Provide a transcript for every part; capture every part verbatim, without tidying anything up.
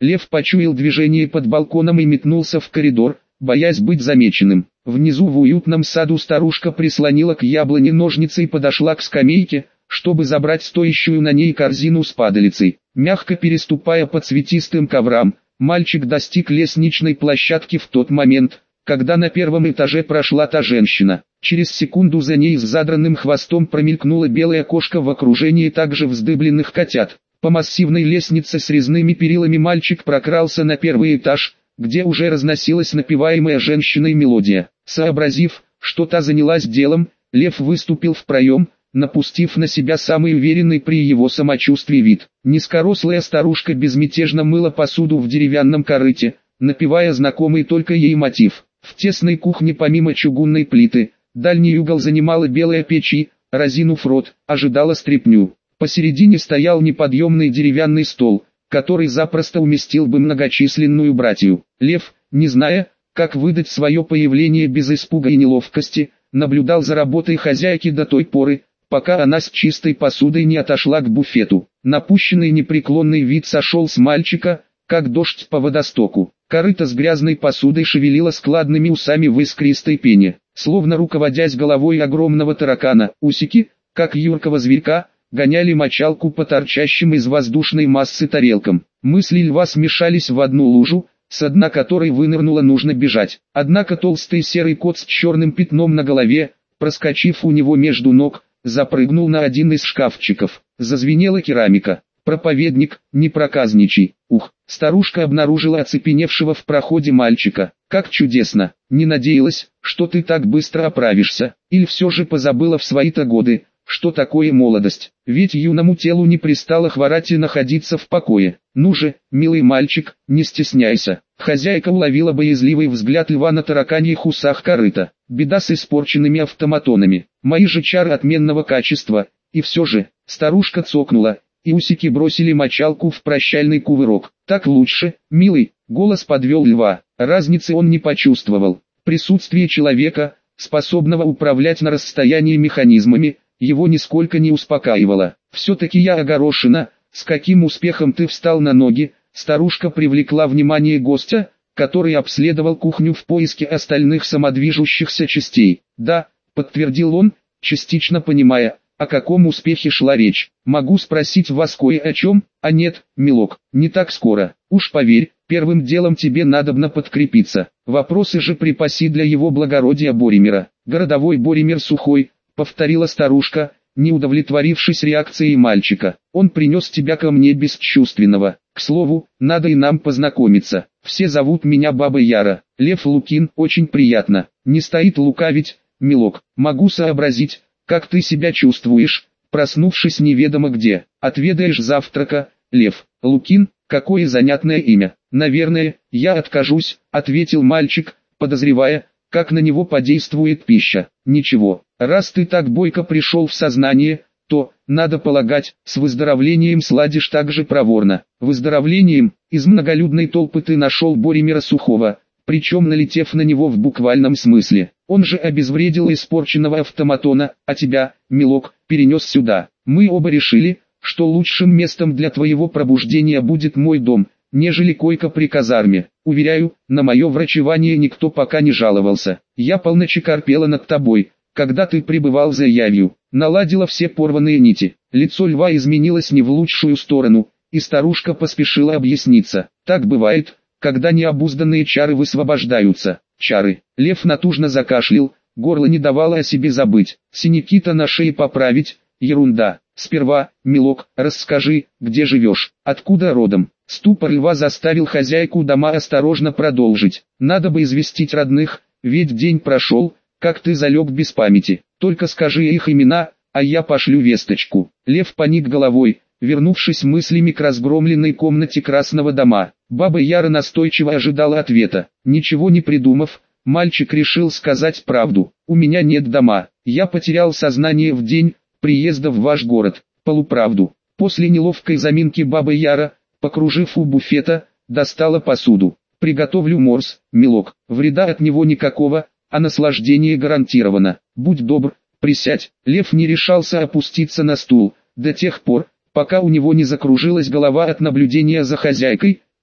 Лев почуял движение под балконом и метнулся в коридор, боясь быть замеченным. Внизу в уютном саду старушка прислонила к яблоне ножницы и подошла к скамейке, чтобы забрать стоящую на ней корзину с падалицей. Мягко переступая по цветистым коврам, мальчик достиг лестничной площадки в тот момент, когда на первом этаже прошла та женщина. Через секунду за ней с задранным хвостом промелькнула белая кошка в окружении также вздыбленных котят. По массивной лестнице с резными перилами мальчик прокрался на первый этаж, где уже разносилась напеваемая женщиной мелодия. Сообразив, что та занялась делом, Лев выступил в проем, напустив на себя самый уверенный при его самочувствии вид. Низкорослая старушка безмятежно мыла посуду в деревянном корыте, напевая знакомый только ей мотив. В тесной кухне помимо чугунной плиты, дальний угол занимала белая печь и, разинув рот, ожидала стряпню. Посередине стоял неподъемный деревянный стол, который запросто уместил бы многочисленную братью. Лев, не зная, как выдать свое появление без испуга и неловкости, наблюдал за работой хозяйки до той поры, пока она с чистой посудой не отошла к буфету. Напущенный непреклонный вид сошел с мальчика, как дождь по водостоку. Корыто с грязной посудой шевелило складными усами в искристой пене, словно руководясь головой огромного таракана. Усики, как юркого зверька, гоняли мочалку по торчащим из воздушной массы тарелкам. Мысли льва смешались в одну лужу, с дна которой вынырнуло нужно бежать. Однако толстый серый кот с черным пятном на голове, проскочив у него между ног, запрыгнул на один из шкафчиков. Зазвенела керамика. «Проповедник, не проказничай». Ух, старушка обнаружила оцепеневшего в проходе мальчика. «Как чудесно! Не надеялась, что ты так быстро оправишься. Или все же позабыла в свои-то годы, что такое молодость. Ведь юному телу не пристало хворать и находиться в покое. Ну же, милый мальчик, не стесняйся». Хозяйка уловила боязливый взгляд льва на тараканьих усах корыта. «Беда с испорченными автоматонами. Мои же чары отменного качества. И все же», старушка цокнула, и усики бросили мочалку в прощальный кувырок. «Так лучше, милый», голос подвел льва. Разницы он не почувствовал. Присутствие человека, способного управлять на расстоянии механизмами, его нисколько не успокаивало. «Все-таки я огорошена, с каким успехом ты встал на ноги», старушка привлекла внимание гостя, который обследовал кухню в поиске остальных самодвижущихся частей. «Да», подтвердил он, частично понимая, о каком успехе шла речь. «Могу спросить вас кое о чем?» «А нет, милок, не так скоро. Уж поверь, первым делом тебе надобно подкрепиться. Вопросы же припаси для его благородия Боримира». «Городовой Боримир Сухой», повторила старушка, не удовлетворившись реакцией мальчика. «Он принес тебя ко мне бесчувственного. К слову, надо и нам познакомиться. Все зовут меня Бабой Яра. Лев Лукин, очень приятно. Не стоит лукавить, милок. Могу сообразить, как ты себя чувствуешь, проснувшись неведомо где. Отведаешь завтрака, Лев Лукин, какое занятное имя». «Наверное, я откажусь», ответил мальчик, подозревая, как на него подействует пища. «Ничего, раз ты так бойко пришел в сознание, то, надо полагать, с выздоровлением сладишь так же проворно». «Выздоровлением?» Из многолюдной толпы ты нашел Боримира Сухого, причем налетев на него в буквальном смысле. Он же обезвредил испорченного автоматона, а тебя, милок, перенес сюда. Мы оба решили, что лучшим местом для твоего пробуждения будет мой дом, нежели койка при казарме. Уверяю, на мое врачевание никто пока не жаловался. Я полночи корпела над тобой, когда ты пребывал за явью, наладила все порванные нити». Лицо льва изменилось не в лучшую сторону, и старушка поспешила объясниться. «Так бывает, когда необузданные чары высвобождаются». «Чары». Лев натужно закашлял, горло не давало о себе забыть. «Синяки-то на шее поправить, ерунда. Сперва, милок, расскажи, где живешь, откуда родом». Ступор льва заставил хозяйку дома осторожно продолжить. «Надо бы известить родных, ведь день прошел, как ты залег без памяти. Только скажи их имена, а я пошлю весточку». Лев поник головой, вернувшись мыслями к разгромленной комнате Красного дома. Баба Яра настойчиво ожидала ответа. Ничего не придумав, мальчик решил сказать правду. «У меня нет дома. Я потерял сознание в день приезда в ваш город». Полуправду. После неловкой заминки баба Яра, покружив у буфета, достала посуду. «Приготовлю морс, милок. Вреда от него никакого, а наслаждение гарантировано. Будь добр, присядь». Лев не решался опуститься на стул, до тех пор, пока у него не закружилась голова от наблюдения за хозяйкой,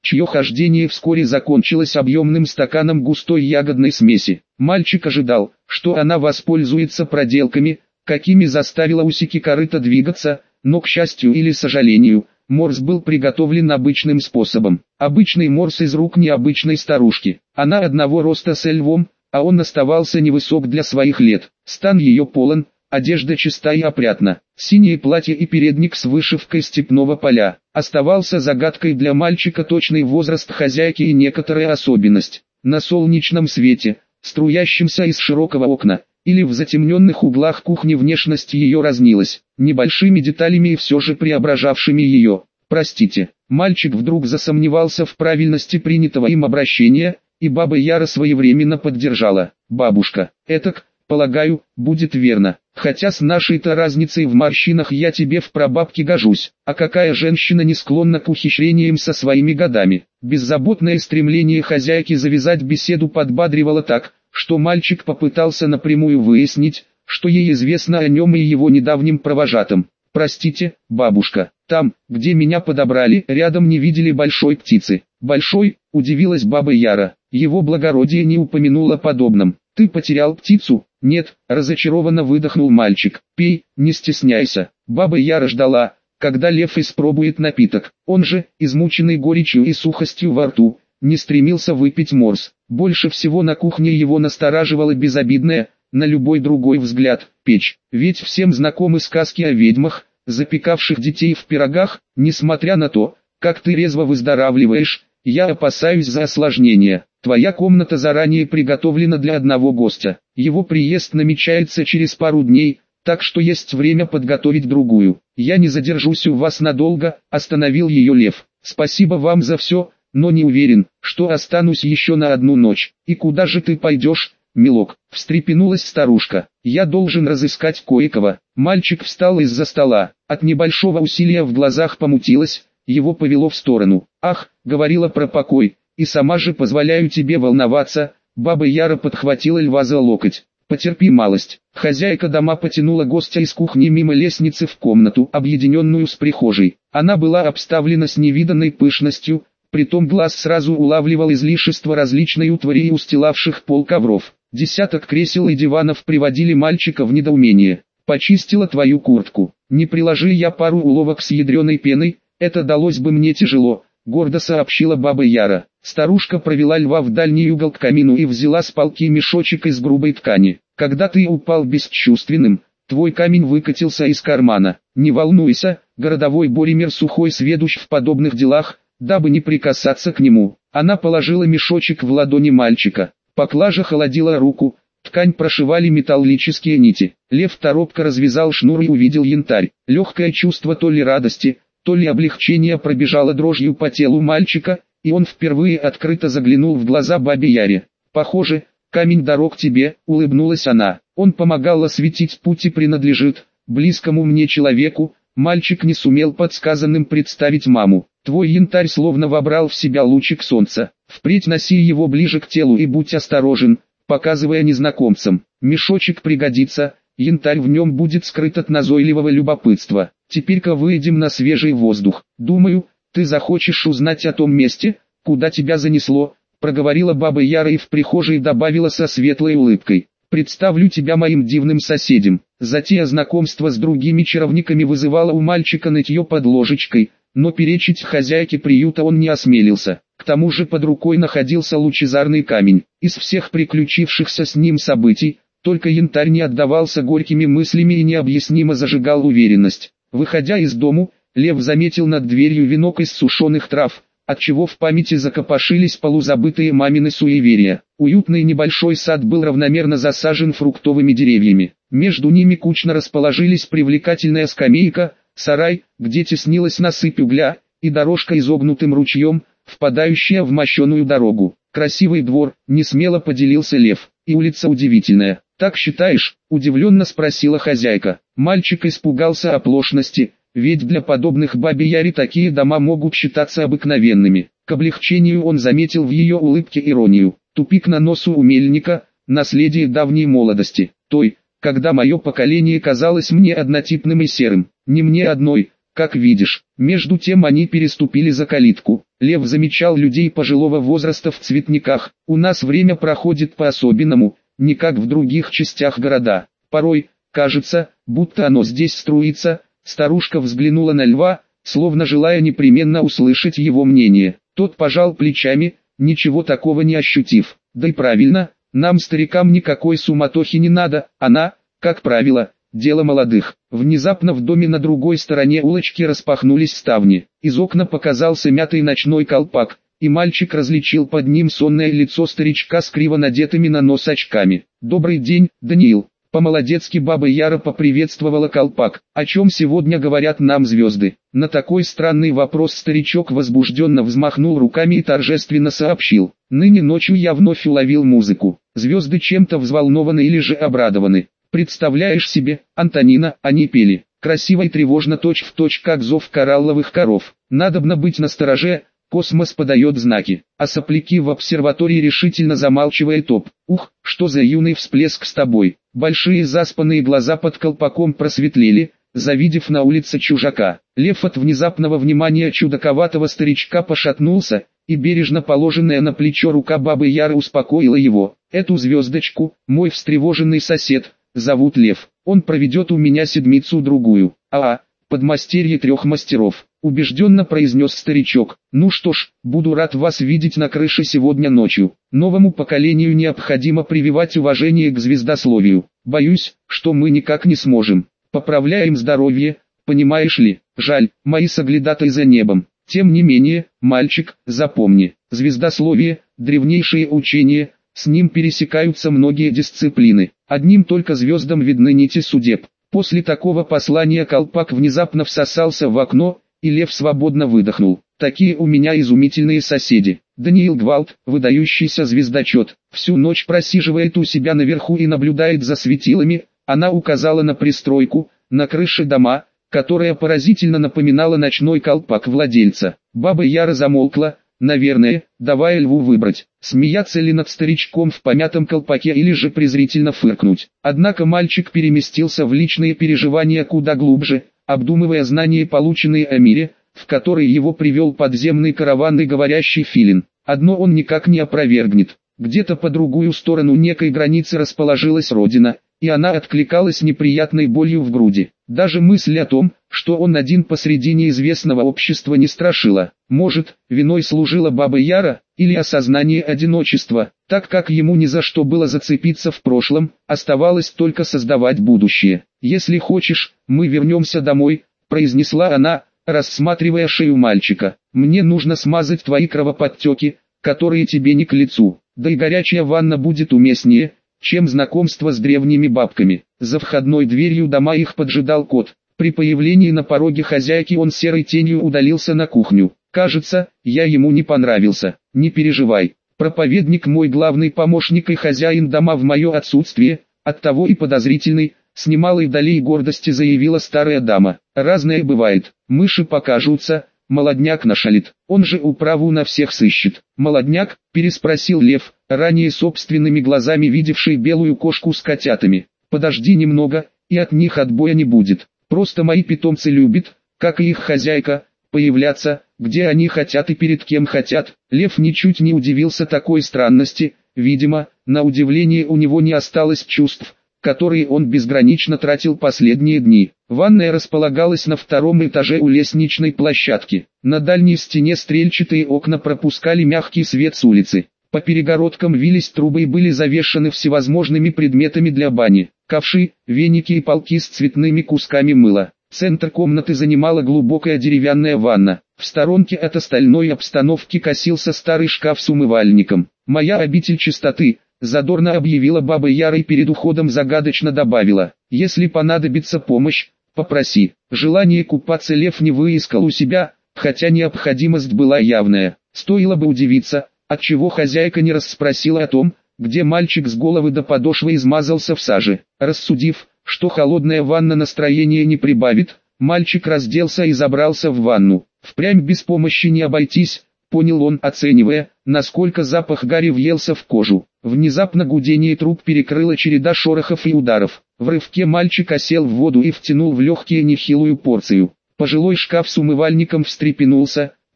чье хождение вскоре закончилось объемным стаканом густой ягодной смеси. Мальчик ожидал, что она воспользуется проделками, какими заставила усики корыта двигаться, но, к счастью или сожалению, морс был приготовлен обычным способом. Обычный морс из рук необычной старушки. Она одного роста с львом, а он оставался невысок для своих лет. Стан ее полон, одежда чиста и опрятна. Синее платье и передник с вышивкой степного поля. Оставался загадкой для мальчика точный возраст хозяйки и некоторая особенность. На солнечном свете, струящемся из широкого окна, или в затемненных углах кухни внешность ее разнилась, небольшими деталями и все же преображавшими ее. Простите, мальчик вдруг засомневался в правильности принятого им обращения, и баба Яра своевременно поддержала. Бабушка, этак, полагаю, будет верно, хотя с нашей-то разницей в морщинах я тебе в прабабке гожусь, а какая женщина не склонна к ухищрениям со своими годами. Беззаботное стремление хозяйки завязать беседу подбадривало так, что мальчик попытался напрямую выяснить, что ей известно о нем и его недавнем провожатом. «Простите, бабушка, там, где меня подобрали, рядом не видели большой птицы». «Большой?» – удивилась баба Яра. Его благородие не упомянуло подобном. «Ты потерял птицу?» «Нет», – разочарованно выдохнул мальчик. «Пей, не стесняйся». Баба Яра ждала, когда лев испробует напиток. Он же, измученный горечью и сухостью во рту, не стремился выпить морс. Больше всего на кухне его настораживала безобидная, на любой другой взгляд, печь. Ведь всем знакомы сказки о ведьмах, запекавших детей в пирогах. Несмотря на то, как ты резво выздоравливаешь, я опасаюсь за осложнения. Твоя комната заранее приготовлена для одного гостя. Его приезд намечается через пару дней, так что есть время подготовить другую. Я не задержусь у вас надолго, остановил ее лев. Спасибо вам за все, но не уверен, что останусь еще на одну ночь. И куда же ты пойдешь, милок? Встрепенулась старушка. Я должен разыскать кое-кого. Мальчик встал из-за стола. От небольшого усилия в глазах помутилось, его повело в сторону. Ах, говорила про покой, и сама же позволяю тебе волноваться. Баба Яра подхватила льва за локоть. Потерпи малость. Хозяйка дома потянула гостя из кухни мимо лестницы в комнату, объединенную с прихожей. Она была обставлена с невиданной пышностью, притом глаз сразу улавливал излишество различной утвари и устилавших пол ковров. Десяток кресел и диванов приводили мальчика в недоумение. «Почистила твою куртку. Не приложи я пару уловок с ядреной пеной, это далось бы мне тяжело», — гордо сообщила баба Яра. Старушка провела льва в дальний угол к камину и взяла с полки мешочек из грубой ткани. «Когда ты упал бесчувственным, твой камень выкатился из кармана. Не волнуйся, городовой Боример Сухой сведущ в подобных делах, дабы не прикасаться к нему». Она положила мешочек в ладони мальчика. Поклажа холодила руку, ткань прошивали металлические нити. Лев торопко развязал шнур и увидел янтарь. Легкое чувство то ли радости, то ли облегчения пробежало дрожью по телу мальчика, и он впервые открыто заглянул в глаза бабе Яре. «Похоже, камень дорог тебе», — улыбнулась она. «Он помогал осветить путь и принадлежит близкому мне человеку». Мальчик не сумел подсказанным представить маму. «Твой янтарь словно вобрал в себя лучик солнца. Впредь носи его ближе к телу и будь осторожен», показывая незнакомцам. «Мешочек пригодится, янтарь в нем будет скрыт от назойливого любопытства. Теперь-ка выйдем на свежий воздух. Думаю, ты захочешь узнать о том месте, куда тебя занесло», проговорила баба Яра и в прихожей добавила со светлой улыбкой. «Представлю тебя моим дивным соседям». Затея знакомства с другими чаровниками вызывала у мальчика нытье под ложечкой, но перечить хозяйке приюта он не осмелился. К тому же под рукой находился лучезарный камень. Из всех приключившихся с ним событий, только янтарь не отдавался горькими мыслями и необъяснимо зажигал уверенность. Выходя из дому, лев заметил над дверью венок из сушеных трав, отчего в памяти закопошились полузабытые мамины суеверия. Уютный небольшой сад был равномерно засажен фруктовыми деревьями. Между ними кучно расположились привлекательная скамейка, сарай, где теснилась насыпь угля, и дорожка изогнутым ручьем, впадающая в мощеную дорогу. «Красивый двор», — несмело поделился лев, — «и улица удивительная». «Так считаешь?» — удивленно спросила хозяйка. Мальчик испугался оплошности, ведь для подобных бабе Яре такие дома могут считаться обыкновенными. К облегчению он заметил в ее улыбке иронию. «Тупик на носу у мельника, наследие давней молодости, той, когда мое поколение казалось мне однотипным и серым. Не мне одной, как видишь». Между тем они переступили за калитку. Лев замечал людей пожилого возраста в цветниках. У нас время проходит по-особенному, не как в других частях города. Порой, кажется, будто оно здесь струится. Старушка взглянула на льва, словно желая непременно услышать его мнение. Тот пожал плечами, ничего такого не ощутив. Да и правильно, нам, старикам, никакой суматохи не надо, она, как правило, дело молодых. Внезапно в доме на другой стороне улочки распахнулись ставни. Из окна показался мятый ночной колпак, и мальчик различил под ним сонное лицо старичка с криво надетыми на нос очками. «Добрый день, Даниил!» По-молодецки баба Яра поприветствовала колпак. «О чем сегодня говорят нам звезды?» На такой странный вопрос старичок возбужденно взмахнул руками и торжественно сообщил: «Ныне ночью я вновь уловил музыку. Звезды чем-то взволнованы или же обрадованы. Представляешь себе, Антонина, они пели, красиво и тревожно, точь-в-точь, как зов коралловых коров. Надобно быть настороже, космос подает знаки». А сопляки в обсерватории решительно замалчивает топ. «Ух, что за юный всплеск с тобой!» Большие заспанные глаза под колпаком просветлели, завидев на улице чужака. Лев от внезапного внимания чудаковатого старичка пошатнулся, и бережно положенная на плечо рука бабы Яры успокоила его. «Эту звездочку, мой встревоженный сосед, зовут Лев. Он проведет у меня седмицу-другую. А, подмастерье трех мастеров», — убежденно произнес старичок. «Ну что ж, буду рад вас видеть на крыше сегодня ночью. Новому поколению необходимо прививать уважение к звездословию. Боюсь, что мы никак не сможем. Поправляем здоровье, понимаешь ли. Жаль, мои соглядатай за небом. Тем не менее, мальчик, запомни, звездословие — древнейшее учение, с ним пересекаются многие дисциплины. Одним только звездам видны нити судеб». После такого послания колпак внезапно всосался в окно, и Лев свободно выдохнул. «Такие у меня изумительные соседи. Даниил Гвалт, выдающийся звездочет, всю ночь просиживает у себя наверху и наблюдает за светилами». Она указала на пристройку, на крыше дома, которая поразительно напоминала ночной колпак владельца. Баба Яра замолкла, наверное, давая льву выбрать, смеяться ли над старичком в помятом колпаке или же презрительно фыркнуть. Однако мальчик переместился в личные переживания куда глубже, обдумывая знания, полученные о мире, в который его привел подземный караванный говорящий филин. Одно он никак не опровергнет: где-то по другую сторону некой границы расположилась родина, и она откликалась неприятной болью в груди. Даже мысль о том, что он один посреди неизвестного общества, не страшила. Может, виной служила баба Яра, или осознание одиночества. Так как ему ни за что было зацепиться в прошлом, оставалось только создавать будущее. «Если хочешь, мы вернемся домой», — произнесла она, рассматривая шею мальчика. «Мне нужно смазать твои кровоподтеки, которые тебе не к лицу. Да и горячая ванна будет уместнее, чем знакомство с древними бабками». За входной дверью дома их поджидал кот. При появлении на пороге хозяйки он серой тенью удалился на кухню. «Кажется, я ему не понравился. Не переживай. Проповедник мой главный помощник и хозяин дома в мое отсутствие, оттого и подозрительный», — с немалой долей гордости заявила старая дама. «Разное бывает. Мыши покажутся, молодняк нашалит, он же управу на всех сыщет». «Молодняк?» — переспросил Лев, ранее собственными глазами видевший белую кошку с котятами. «Подожди немного, и от них отбоя не будет. Просто мои питомцы любят, как и их хозяйка, появляться, где они хотят и перед кем хотят». Лев ничуть не удивился такой странности. Видимо, на удивление у него не осталось чувств, которые он безгранично тратил последние дни. Ванная располагалась на втором этаже у лестничной площадки. На дальней стене стрельчатые окна пропускали мягкий свет с улицы. По перегородкам вились трубы и были завешаны всевозможными предметами для бани. Ковши, веники и полки с цветными кусками мыла. Центр комнаты занимала глубокая деревянная ванна. В сторонке от остальной обстановки косился старый шкаф с умывальником. «Моя обитель чистоты», — задорно объявила баба Яра и перед уходом загадочно добавила: «Если понадобится помощь, попроси». Желание купаться Лев не выискал у себя, хотя необходимость была явная. Стоило бы удивиться, отчего хозяйка не расспросила о том, где мальчик с головы до подошвы измазался в саже. Рассудив, что холодная ванна настроение не прибавит, мальчик разделся и забрался в ванну. Впрямь без помощи не обойтись, понял он, оценивая, насколько запах гари въелся в кожу. Внезапно гудение труб перекрыло череда шорохов и ударов. В рывке мальчик осел в воду и втянул в легкие нехилую порцию. Пожилой шкаф с умывальником встрепенулся,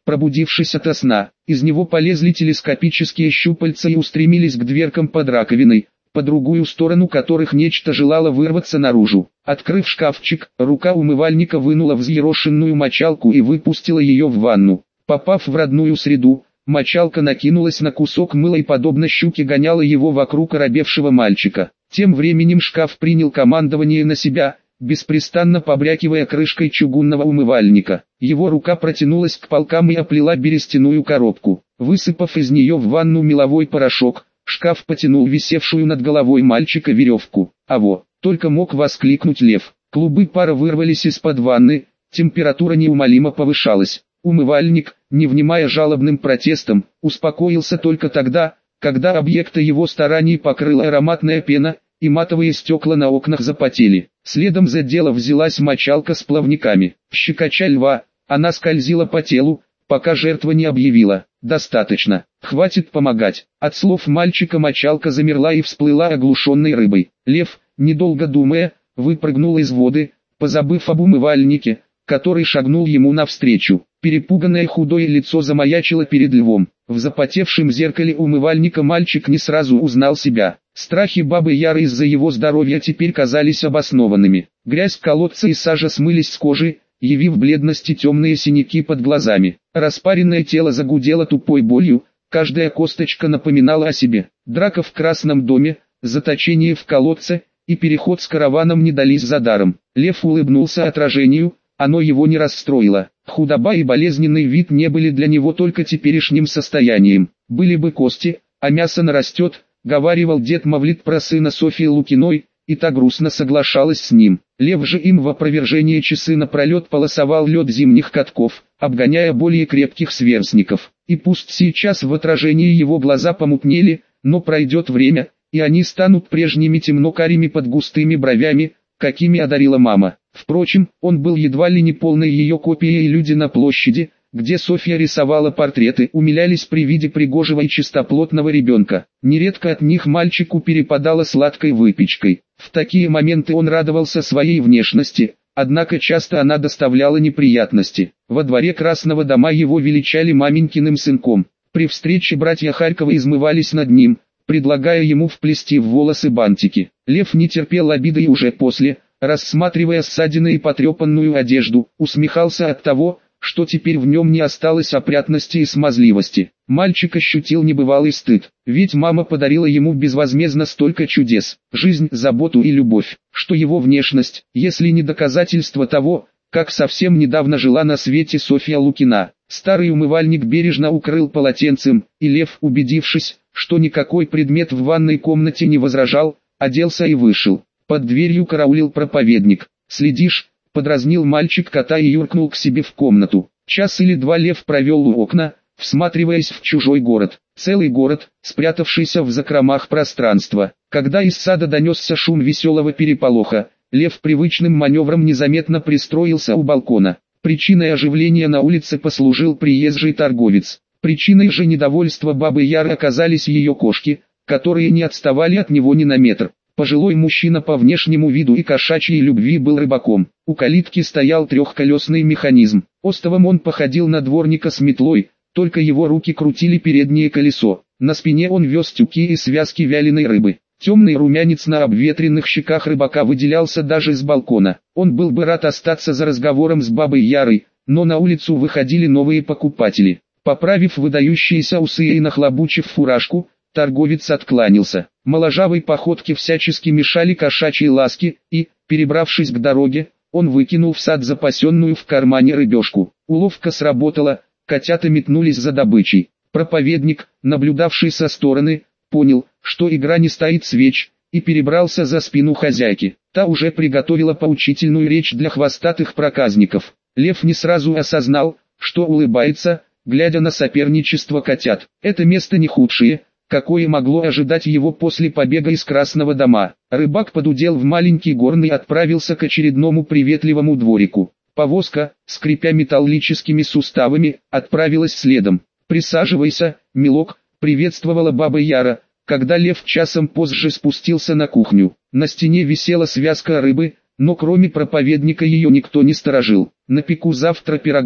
Пробудившись ото сна, из него полезли телескопические щупальца и устремились к дверкам под раковиной, по другую сторону которых нечто желало вырваться наружу. Открыв шкафчик, рука умывальника вынула взъерошенную мочалку и выпустила ее в ванну. Попав в родную среду, мочалка накинулась на кусок мыла и подобно щуке гоняла его вокруг оробевшего мальчика. Тем временем шкаф принял командование на себя, беспрестанно побрякивая крышкой чугунного умывальника. Его рука протянулась к полкам и оплела берестяную коробку. Высыпав из нее в ванну меловой порошок, шкаф потянул висевшую над головой мальчика веревку. «Аво!» — только мог воскликнуть Лев. Клубы пара вырвались из-под ванны, температура неумолимо повышалась. Умывальник, не внимая жалобным протестам, успокоился только тогда, когда объекта его стараний покрыла ароматная пена, и матовые стекла на окнах запотели. Следом за дело взялась мочалка с плавниками. Щекоча льва, она скользила по телу, пока жертва не объявила: «Достаточно, хватит помогать». От слов мальчика мочалка замерла и всплыла оглушенной рыбой. Лев, недолго думая, выпрыгнул из воды, позабыв об умывальнике, который шагнул ему навстречу. Перепуганное худое лицо замаячило перед львом. В запотевшем зеркале умывальника мальчик не сразу узнал себя. Страхи бабы Яры из-за его здоровья теперь казались обоснованными. Грязь колодца и сажа смылись с кожи, явив бледности темные синяки под глазами. Распаренное тело загудело тупой болью, каждая косточка напоминала о себе. Драка в Красном доме, заточение в колодце и переход с караваном не дались за даром. Лев улыбнулся отражению, оно его не расстроило. Худоба и болезненный вид не были для него только теперешним состоянием. Были бы кости, а мясо нарастет, говаривал дед Мавлид про сына Софьи Лукиной, и та грустно соглашалась с ним. Лев же им в опровержение часы напролет полосовал лед зимних катков, обгоняя более крепких сверстников. И пусть сейчас в отражении его глаза помутнели, но пройдет время, и они станут прежними темно-карими под густыми бровями, какими одарила мама. Впрочем, он был едва ли не полной ее копией, и люди на площади, где Софья рисовала портреты, умилялись при виде пригожего и чистоплотного ребенка. Нередко от них мальчику перепадало сладкой выпечкой. В такие моменты он радовался своей внешности, однако часто она доставляла неприятности. Во дворе Красного дома его величали маменькиным сынком. При встрече братья Харьковы измывались над ним, предлагая ему вплести в волосы бантики. Лев не терпел обиды и уже после, рассматривая ссадины и потрепанную одежду, усмехался от того, что теперь в нем не осталось опрятности и смазливости. Мальчик ощутил небывалый стыд, ведь мама подарила ему безвозмездно столько чудес, жизнь, заботу и любовь, что его внешность, если не доказательство того, как совсем недавно жила на свете Софья Лукина. Старый умывальник бережно укрыл полотенцем, и Лев, убедившись, что никакой предмет в ванной комнате не возражал, оделся и вышел. Под дверью караулил проповедник. «Следишь?» — подразнил мальчик кота и юркнул к себе в комнату. Час или два Лев провел у окна, всматриваясь в чужой город. Целый город, спрятавшийся в закромах пространства. Когда из сада донесся шум веселого переполоха, Лев привычным маневром незаметно пристроился у балкона. Причиной оживления на улице послужил приезжий торговец. Причиной же недовольства бабы Яры оказались ее кошки, которые не отставали от него ни на метр. Пожилой мужчина по внешнему виду и кошачьей любви был рыбаком. У калитки стоял трехколесный механизм. Остовом он походил на дворника с метлой, только его руки крутили переднее колесо. На спине он вез тюки и связки вяленой рыбы. Темный румянец на обветренных щеках рыбака выделялся даже с балкона. Он был бы рад остаться за разговором с бабой Ярой, но на улицу выходили новые покупатели. Поправив выдающиеся усы и нахлобучив фуражку, торговец откланялся. Моложавой походке всячески мешали кошачьи ласки, и, перебравшись к дороге, он выкинул в сад запасенную в кармане рыбешку. Уловка сработала, котята метнулись за добычей. Проповедник, наблюдавший со стороны, понял, что игра не стоит свеч, и перебрался за спину хозяйки. Та уже приготовила поучительную речь для хвостатых проказников. Лев не сразу осознал, что улыбается, глядя на соперничество котят. Это место не худшее, какое могло ожидать его после побега из Красного дома. Рыбак подудел в маленький горный и отправился к очередному приветливому дворику. Повозка, скрипя металлическими суставами, отправилась следом. «Присаживайся, милок», — приветствовала баба Яра, когда Лев часом позже спустился на кухню. На стене висела связка рыбы, но кроме проповедника ее никто не сторожил. «Напеку завтра пирогов»,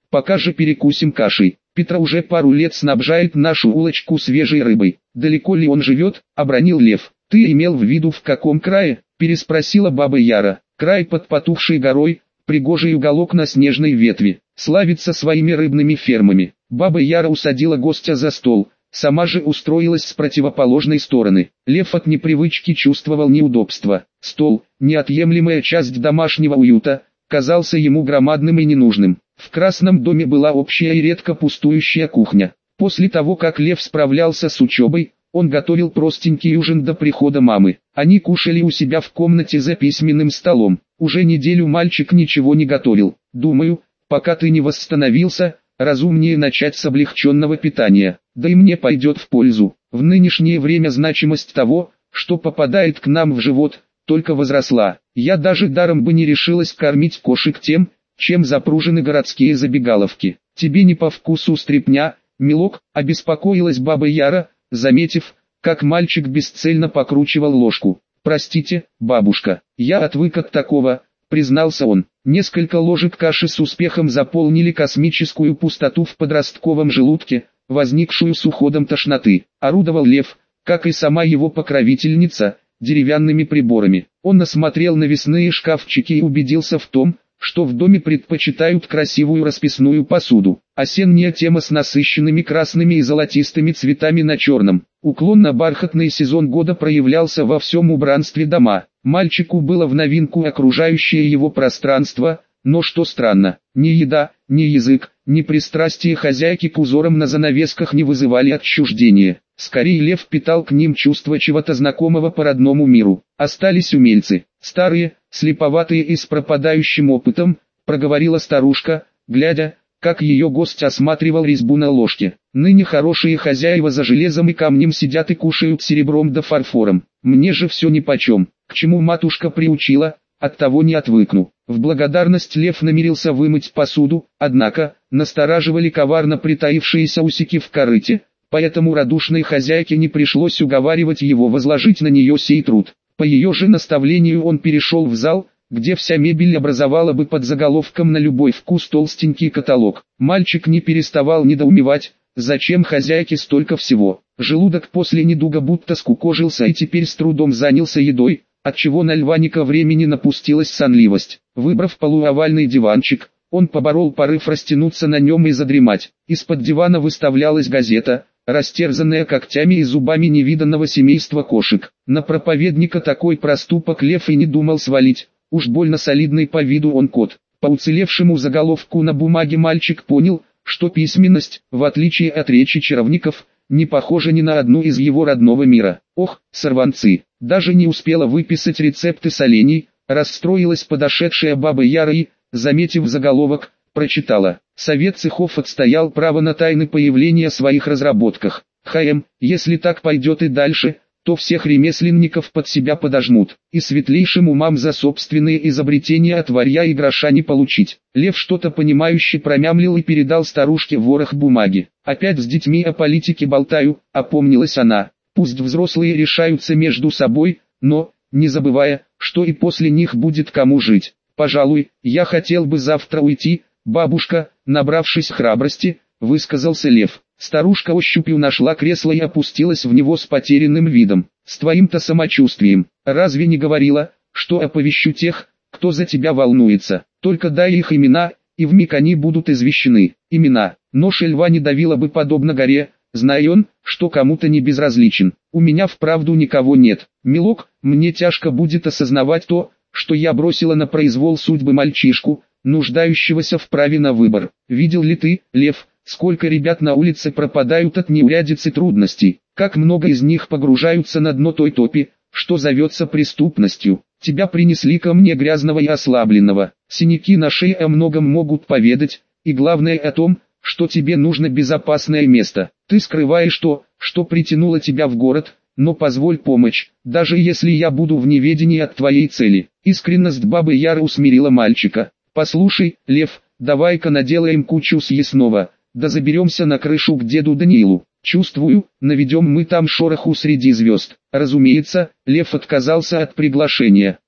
пока же перекусим кашей. Петра уже пару лет снабжает нашу улочку свежей рыбой. Далеко ли он живет? Обронил Лев. Ты имел в виду в каком крае? Переспросила баба Яра. Край под потухшей горой, пригожий уголок на снежной ветви, славится своими рыбными фермами. Баба Яра усадила гостя за стол, сама же устроилась с противоположной стороны. Лев от непривычки чувствовал неудобство. Стол, неотъемлемая часть домашнего уюта, казался ему громадным и ненужным. В Красном доме была общая и редко пустующая кухня. После того, как Лев справлялся с учебой, он готовил простенький ужин до прихода мамы. Они кушали у себя в комнате за письменным столом. Уже неделю мальчик ничего не готовил. Думаю, пока ты не восстановился, разумнее начать с облегченного питания. Да и мне пойдет в пользу. В нынешнее время значимость того, что попадает к нам в живот, только возросла. Я даже даром бы не решилась кормить кошек тем, чем запружены городские забегаловки. Тебе не по вкусу стряпня, милок, обеспокоилась баба Яра, заметив, как мальчик бесцельно покручивал ложку. «Простите, бабушка, я отвык от такого», — признался он. Несколько ложек каши с успехом заполнили космическую пустоту в подростковом желудке, возникшую с уходом тошноты. Орудовал Лев, как и сама его покровительница, деревянными приборами. Он осмотрел навесные шкафчики и убедился в том, что в доме предпочитают красивую расписную посуду. Осенняя тема с насыщенными красными и золотистыми цветами на черном. Уклон на бархатный сезон года проявлялся во всем убранстве дома. Мальчику было в новинку окружающее его пространство, но что странно, ни еда, ни язык, ни пристрастие хозяйки к узорам на занавесках не вызывали отчуждения. Скорее Лев питал к ним чувство чего-то знакомого по родному миру. Остались умельцы, старые, слеповатые и с пропадающим опытом, проговорила старушка, глядя, как ее гость осматривал резьбу на ложке. Ныне хорошие хозяева за железом и камнем сидят и кушают серебром да фарфором. Мне же все нипочем. К чему матушка приучила, оттого не отвыкну. В благодарность Лев намерился вымыть посуду, однако, настораживали коварно притаившиеся усики в корыте, поэтому радушной хозяйке не пришлось уговаривать его возложить на нее сей труд. По ее же наставлению он перешел в зал, где вся мебель образовала бы под заголовком на любой вкус толстенький каталог. Мальчик не переставал недоумевать, зачем хозяйке столько всего. Желудок после недуга будто скукожился и теперь с трудом занялся едой, отчего на Льваника времени напустилась сонливость. Выбрав полуовальный диванчик, он поборол порыв растянуться на нем и задремать. Из-под дивана выставлялась газета, растерзанная когтями и зубами невиданного семейства кошек. На проповедника такой проступок Лев и не думал свалить, уж больно солидный по виду он кот. По уцелевшему заголовку на бумаге мальчик понял, что письменность, в отличие от речи чаровников, не похожа ни на одну из его родного мира. Ох, сорванцы, даже не успела выписать рецепты солений, расстроилась подошедшая баба Яра и, заметив заголовок, прочитала. Совет цехов отстоял право на тайны появления своих разработках. ХМ, если так пойдет и дальше, то всех ремесленников под себя подожмут, и светлейшим умам за собственные изобретения от варья и гроша не получить. Лев что-то понимающе промямлил и передал старушке ворох бумаги. Опять с детьми о политике болтаю, опомнилась она. Пусть взрослые решаются между собой, но, не забывая, что и после них будет кому жить. Пожалуй, я хотел бы завтра уйти, бабушка, набравшись храбрости, высказался Лев. Старушка ощупью нашла кресло и опустилась в него с потерянным видом. С твоим-то самочувствием, разве не говорила, что оповещу тех, кто за тебя волнуется? Только дай их имена, и вмиг они будут извещены. Имена. Нож льва не давила бы подобно горе, зная он, что кому-то не безразличен. У меня вправду никого нет. Милок, мне тяжко будет осознавать то, что я бросила на произвол судьбы мальчишку, нуждающегося в праве на выбор. Видел ли ты, Лев, сколько ребят на улице пропадают от неурядиц и трудностей, как много из них погружаются на дно той топи, что зовется преступностью. Тебя принесли ко мне грязного и ослабленного. Синяки на шее о многом могут поведать, и главное о том, что тебе нужно безопасное место. Ты скрываешь то, что притянуло тебя в город, но позволь помочь, даже если я буду в неведении от твоей цели. Искренность бабы Яры усмирила мальчика. Послушай, Лев, давай-ка наделаем кучу съестного, да заберемся на крышу к деду Даниилу. Чувствую, наведем мы там шороху среди звезд. Разумеется, Лев отказался от приглашения.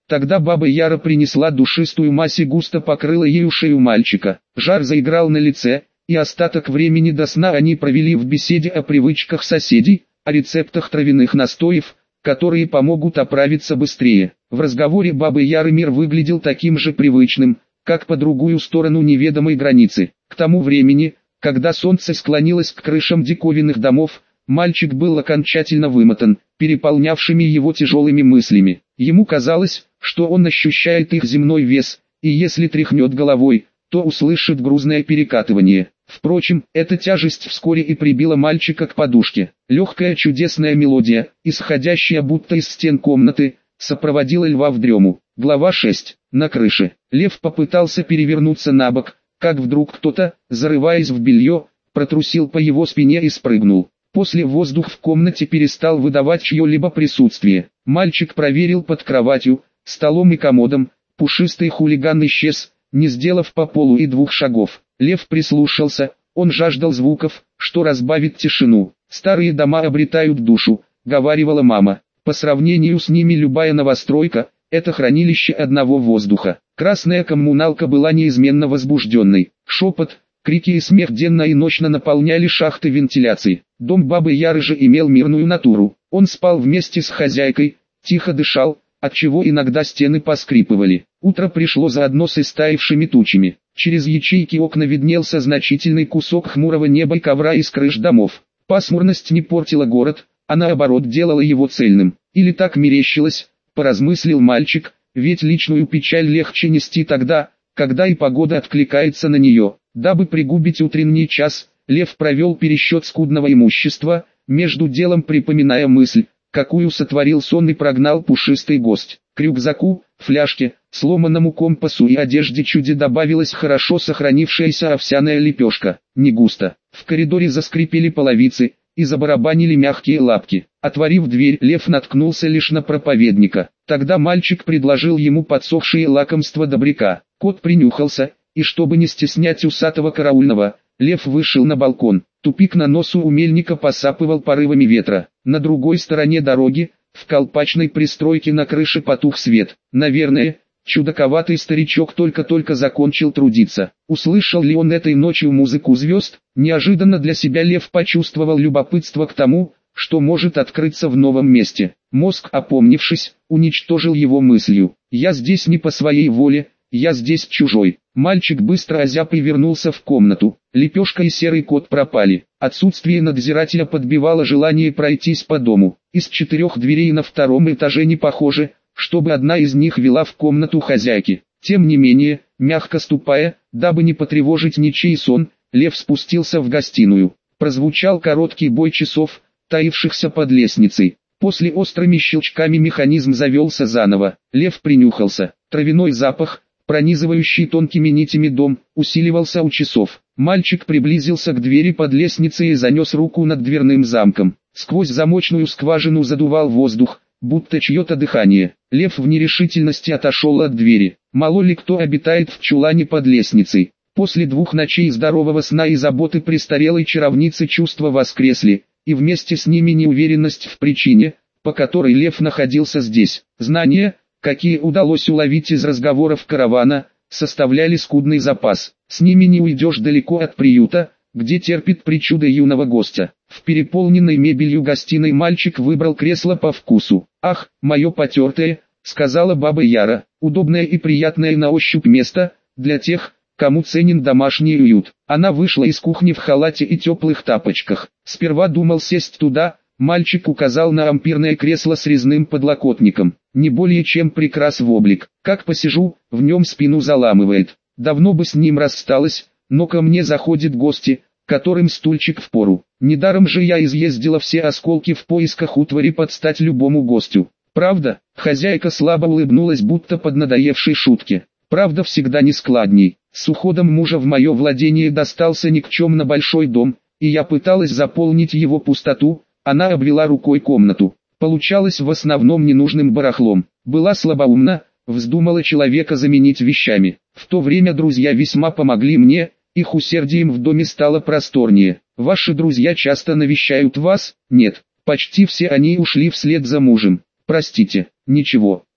Тогда баба Яра принесла душистую мазь и густо покрыла ею шею мальчика. Жар заиграл на лице, и остаток времени до сна они провели в беседе о привычках соседей, о рецептах травяных настоев, которые помогут оправиться быстрее. В разговоре бабы Яры мир выглядел таким же привычным, как по другую сторону неведомой границы. К тому времени, когда солнце склонилось к крышам диковинных домов, мальчик был окончательно вымотан, переполнявшими его тяжелыми мыслями. Ему казалось, что он ощущает их земной вес, и если тряхнет головой, то услышит грузное перекатывание. Впрочем, эта тяжесть вскоре и прибила мальчика к подушке. Легкая чудесная мелодия, исходящая будто из стен комнаты, сопроводила льва в дрему. Глава шесть. На крыше. Лев попытался перевернуться на бок, как вдруг кто-то, зарываясь в белье, протрусил по его спине и спрыгнул. После воздух в комнате перестал выдавать чье-либо присутствие. Мальчик проверил под кроватью, столом и комодом, пушистый хулиган исчез, не сделав по полу и двух шагов. Лев прислушался, он жаждал звуков, что разбавит тишину. «Старые дома обретают душу», — говаривала мама. По сравнению с ними любая новостройка — это хранилище одного воздуха. Красная коммуналка была неизменно возбужденной. Шепот, крики и смех денно и ночно наполняли шахты вентиляции. Дом бабы Яры же имел мирную натуру. Он спал вместе с хозяйкой, тихо дышал, отчего иногда стены поскрипывали. Утро пришло заодно с истаившими тучами. Через ячейки окна виднелся значительный кусок хмурого неба и ковра из крыш домов. Пасмурность не портила город, а наоборот делала его цельным. Или так мерещилось, поразмыслил мальчик, ведь личную печаль легче нести тогда, когда и погода откликается на нее. Дабы пригубить утренний час, Лев провел пересчет скудного имущества, между делом припоминая мысль, какую сотворил сон и прогнал пушистый гость. К рюкзаку, фляжке, сломанному компасу и одежде чуде добавилась хорошо сохранившаяся овсяная лепешка. Не густо. В коридоре заскрипели половицы и забарабанили мягкие лапки. Отворив дверь, Лев наткнулся лишь на проповедника. Тогда мальчик предложил ему подсохшие лакомства добряка. Кот принюхался, и чтобы не стеснять усатого караульного, Лев вышел на балкон. Тупик на носу у мельника посапывал порывами ветра. На другой стороне дороги, в колпачной пристройке на крыше потух свет. Наверное, чудаковатый старичок только-только закончил трудиться. Услышал ли он этой ночью музыку звезд? Неожиданно для себя Лев почувствовал любопытство к тому, что может открыться в новом месте. Мозг, опомнившись, уничтожил его мыслью. «Я здесь не по своей воле, я здесь чужой». Мальчик быстро озяб и вернулся в комнату. Лепешка и серый кот пропали. Отсутствие надзирателя подбивало желание пройтись по дому. Из четырех дверей на втором этаже не похоже, чтобы одна из них вела в комнату хозяйки. Тем не менее, мягко ступая, дабы не потревожить ничей сон, Лев спустился в гостиную. Прозвучал короткий бой часов, таившихся под лестницей. После острыми щелчками механизм завелся заново. Лев принюхался. Травяной запах, пронизывающий тонкими нитями дом, усиливался у часов. Мальчик приблизился к двери под лестницей и занес руку над дверным замком. Сквозь замочную скважину задувал воздух, будто чье-то дыхание. Лев в нерешительности отошел от двери. Мало ли кто обитает в чулане под лестницей. После двух ночей здорового сна и заботы престарелой чаровницы чувства воскресли, и вместе с ними неуверенность в причине, по которой Лев находился здесь. Знания, какие удалось уловить из разговоров каравана, составляли скудный запас. С ними не уйдешь далеко от приюта, где терпит причуды юного гостя. В переполненной мебелью гостиной мальчик выбрал кресло по вкусу. «Ах, мое потертое», — сказала баба Яра, — «удобное и приятное на ощупь место, для тех, кому ценен домашний уют». Она вышла из кухни в халате и теплых тапочках. Сперва думал сесть туда, мальчик указал на ампирное кресло с резным подлокотником. Не более чем прикрас в облик. Как посижу, в нем спину заламывает. Давно бы с ним рассталась, но ко мне заходят гости, которым стульчик впору. Недаром же я изъездила все осколки в поисках утвари под стать любому гостю. Правда? Хозяйка слабо улыбнулась, будто под надоевшей шутке. Правда всегда нескладней. С уходом мужа в мое владение достался никчемно большой дом, и я пыталась заполнить его пустоту. Она обвела рукой комнату. Получалось в основном ненужным барахлом. Была слабоумна, вздумала человека заменить вещами. В то время друзья весьма помогли мне, их усердием в доме стало просторнее. Ваши друзья часто навещают вас? Нет, почти все они ушли вслед за мужем. Простите, ничего.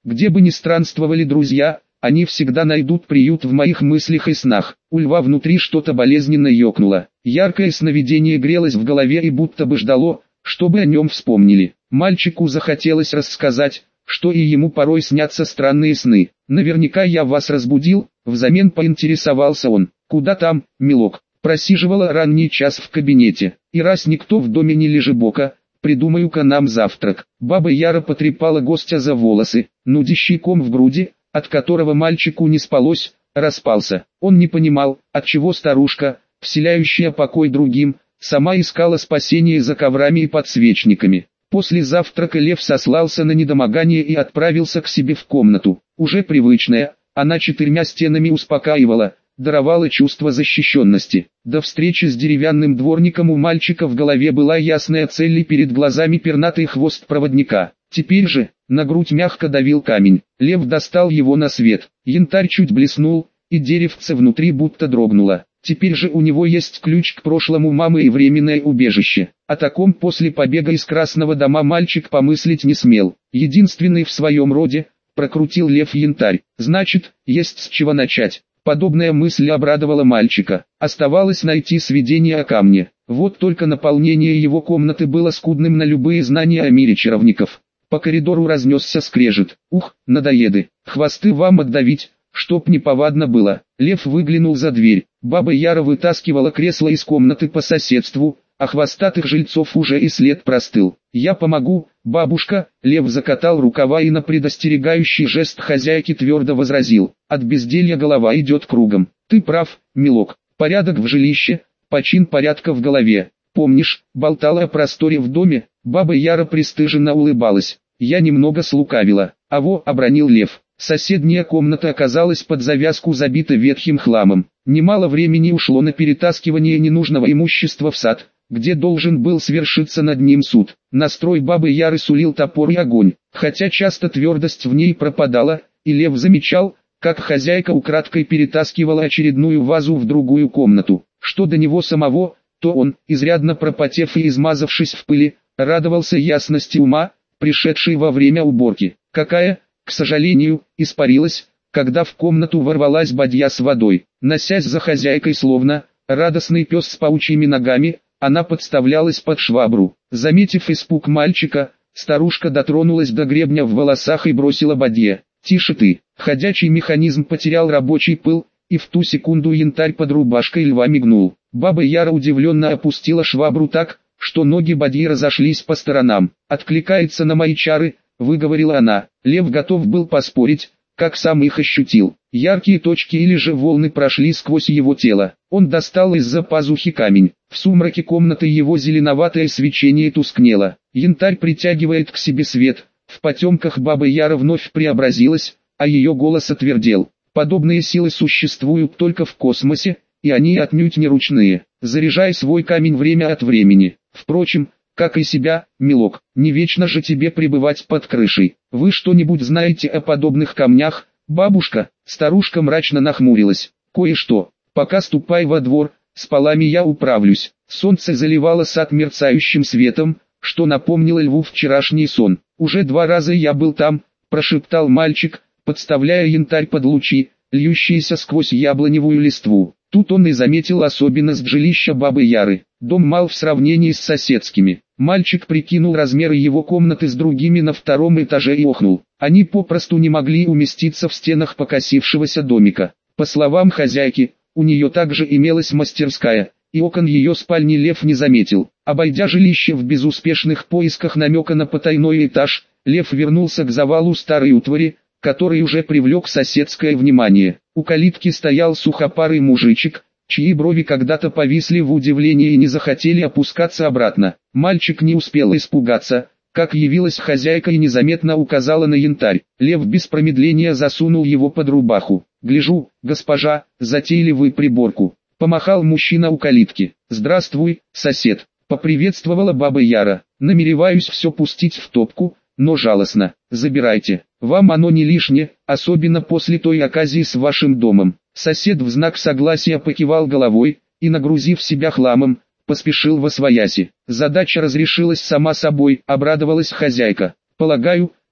Где бы ни странствовали друзья, они всегда найдут приют в моих мыслях и снах. У льва внутри что-то болезненно ёкнуло. Яркое сновидение грелось в голове и будто бы ждало, чтобы о нем вспомнили. Мальчику захотелось рассказать, что и ему порой снятся странные сны. «Наверняка я вас разбудил», — взамен поинтересовался он. «Куда там, милок?» Просиживала ранний час в кабинете. «И раз никто в доме не лежебока, придумаю-ка нам завтрак». Баба Яра потрепала гостя за волосы. Нудящий ком в груди, от которого мальчику не спалось, распался. Он не понимал, отчего старушка, вселяющая покой другим, сама искала спасение за коврами и подсвечниками. После завтрака Лев сослался на недомогание и отправился к себе в комнату. Уже привычная, она четырьмя стенами успокаивала, даровала чувство защищенности. До встречи с деревянным дворником у мальчика в голове была ясная цель и перед глазами пернатый хвост проводника. Теперь же, на грудь мягко давил камень. Лев достал его на свет. Янтарь чуть блеснул, и деревце внутри будто дрогнуло. Теперь же у него есть ключ к прошлому мамы и временное убежище. О таком после побега из Красного дома мальчик помыслить не смел. Единственный в своем роде, прокрутил Лев янтарь. Значит, есть с чего начать. Подобная мысль обрадовала мальчика. Оставалось найти сведения о камне. Вот только наполнение его комнаты было скудным на любые знания о мире чаровников. По коридору разнесся скрежет. «Ух, надоеды! Хвосты вам отдавить, чтоб неповадно было». Лев выглянул за дверь. Баба Яра вытаскивала кресло из комнаты по соседству, а хвостатых жильцов уже и след простыл. «Я помогу, бабушка», — Лев закатал рукава и на предостерегающий жест хозяйки твердо возразил. «От безделья голова идет кругом». «Ты прав, милок, порядок в жилище, почин порядка в голове. Помнишь, болтала о просторе в доме?» Баба Яра пристыженно улыбалась. «Я немного слукавила». «Аво», — обронил Лев. Соседняя комната оказалась под завязку забита ветхим хламом. Немало времени ушло на перетаскивание ненужного имущества в сад, где должен был свершиться над ним суд. Настрой бабы Яры сулил топор и огонь, хотя часто твердость в ней пропадала, и Лев замечал, как хозяйка украдкой перетаскивала очередную вазу в другую комнату. Что до него самого, то он, изрядно пропотев и измазавшись в пыли, радовался ясности ума, пришедшей во время уборки. Какая, к сожалению, испарилась, когда в комнату ворвалась бадья с водой. Носясь за хозяйкой словно радостный пес с паучьими ногами, она подставлялась под швабру. Заметив испуг мальчика, старушка дотронулась до гребня в волосах и бросила бадье. «Тише ты!» Ходячий механизм потерял рабочий пыл, и в ту секунду янтарь под рубашкой льва мигнул. Баба Яра удивленно опустила швабру так, что ноги бадьи разошлись по сторонам. «Откликается на мои чары», — выговорила она. Лев готов был поспорить, как сам их ощутил. Яркие точки или же волны прошли сквозь его тело. Он достал из-за пазухи камень. В сумраке комнаты его зеленоватое свечение тускнело. Янтарь притягивает к себе свет. В потемках баба Яра вновь преобразилась, а ее голос отвердел. Подобные силы существуют только в космосе, и они отнюдь не ручные. Заряжай свой камень время от времени. Впрочем, как и себя, милок, не вечно же тебе пребывать под крышей. Вы что-нибудь знаете о подобных камнях, бабушка?» Старушка мрачно нахмурилась. «Кое-что. Пока ступай во двор, с полами я управлюсь». Солнце заливало сад мерцающим светом, что напомнило льву вчерашний сон. «Уже два раза я был там», — прошептал мальчик, подставляя янтарь под лучи, льющиеся сквозь яблоневую листву. Тут он и заметил особенность жилища бабы Яры. Дом мал в сравнении с соседскими. Мальчик прикинул размеры его комнаты с другими на втором этаже и охнул. Они попросту не могли уместиться в стенах покосившегося домика. По словам хозяйки, у нее также имелась мастерская, и окон ее спальни Лев не заметил. Обойдя жилище в безуспешных поисках намека на потайной этаж, Лев вернулся к завалу старой утвари, который уже привлек соседское внимание. У калитки стоял сухопарый мужичек, чьи брови когда-то повисли в удивлении и не захотели опускаться обратно. Мальчик не успел испугаться, как явилась хозяйка и незаметно указала на янтарь. Лев без промедления засунул его под рубаху. «Гляжу, госпожа, затеяли вы приборку», — помахал мужчина у калитки. «Здравствуй, сосед», — поприветствовала баба Яра. «Намереваюсь все пустить в топку, но жалостно. Забирайте, вам оно не лишнее, особенно после той оказии с вашим домом». Сосед в знак согласия покивал головой, и, нагрузив себя хламом, поспешил восвояси. Задача разрешилась сама собой, обрадовалась хозяйка. «Полагаю,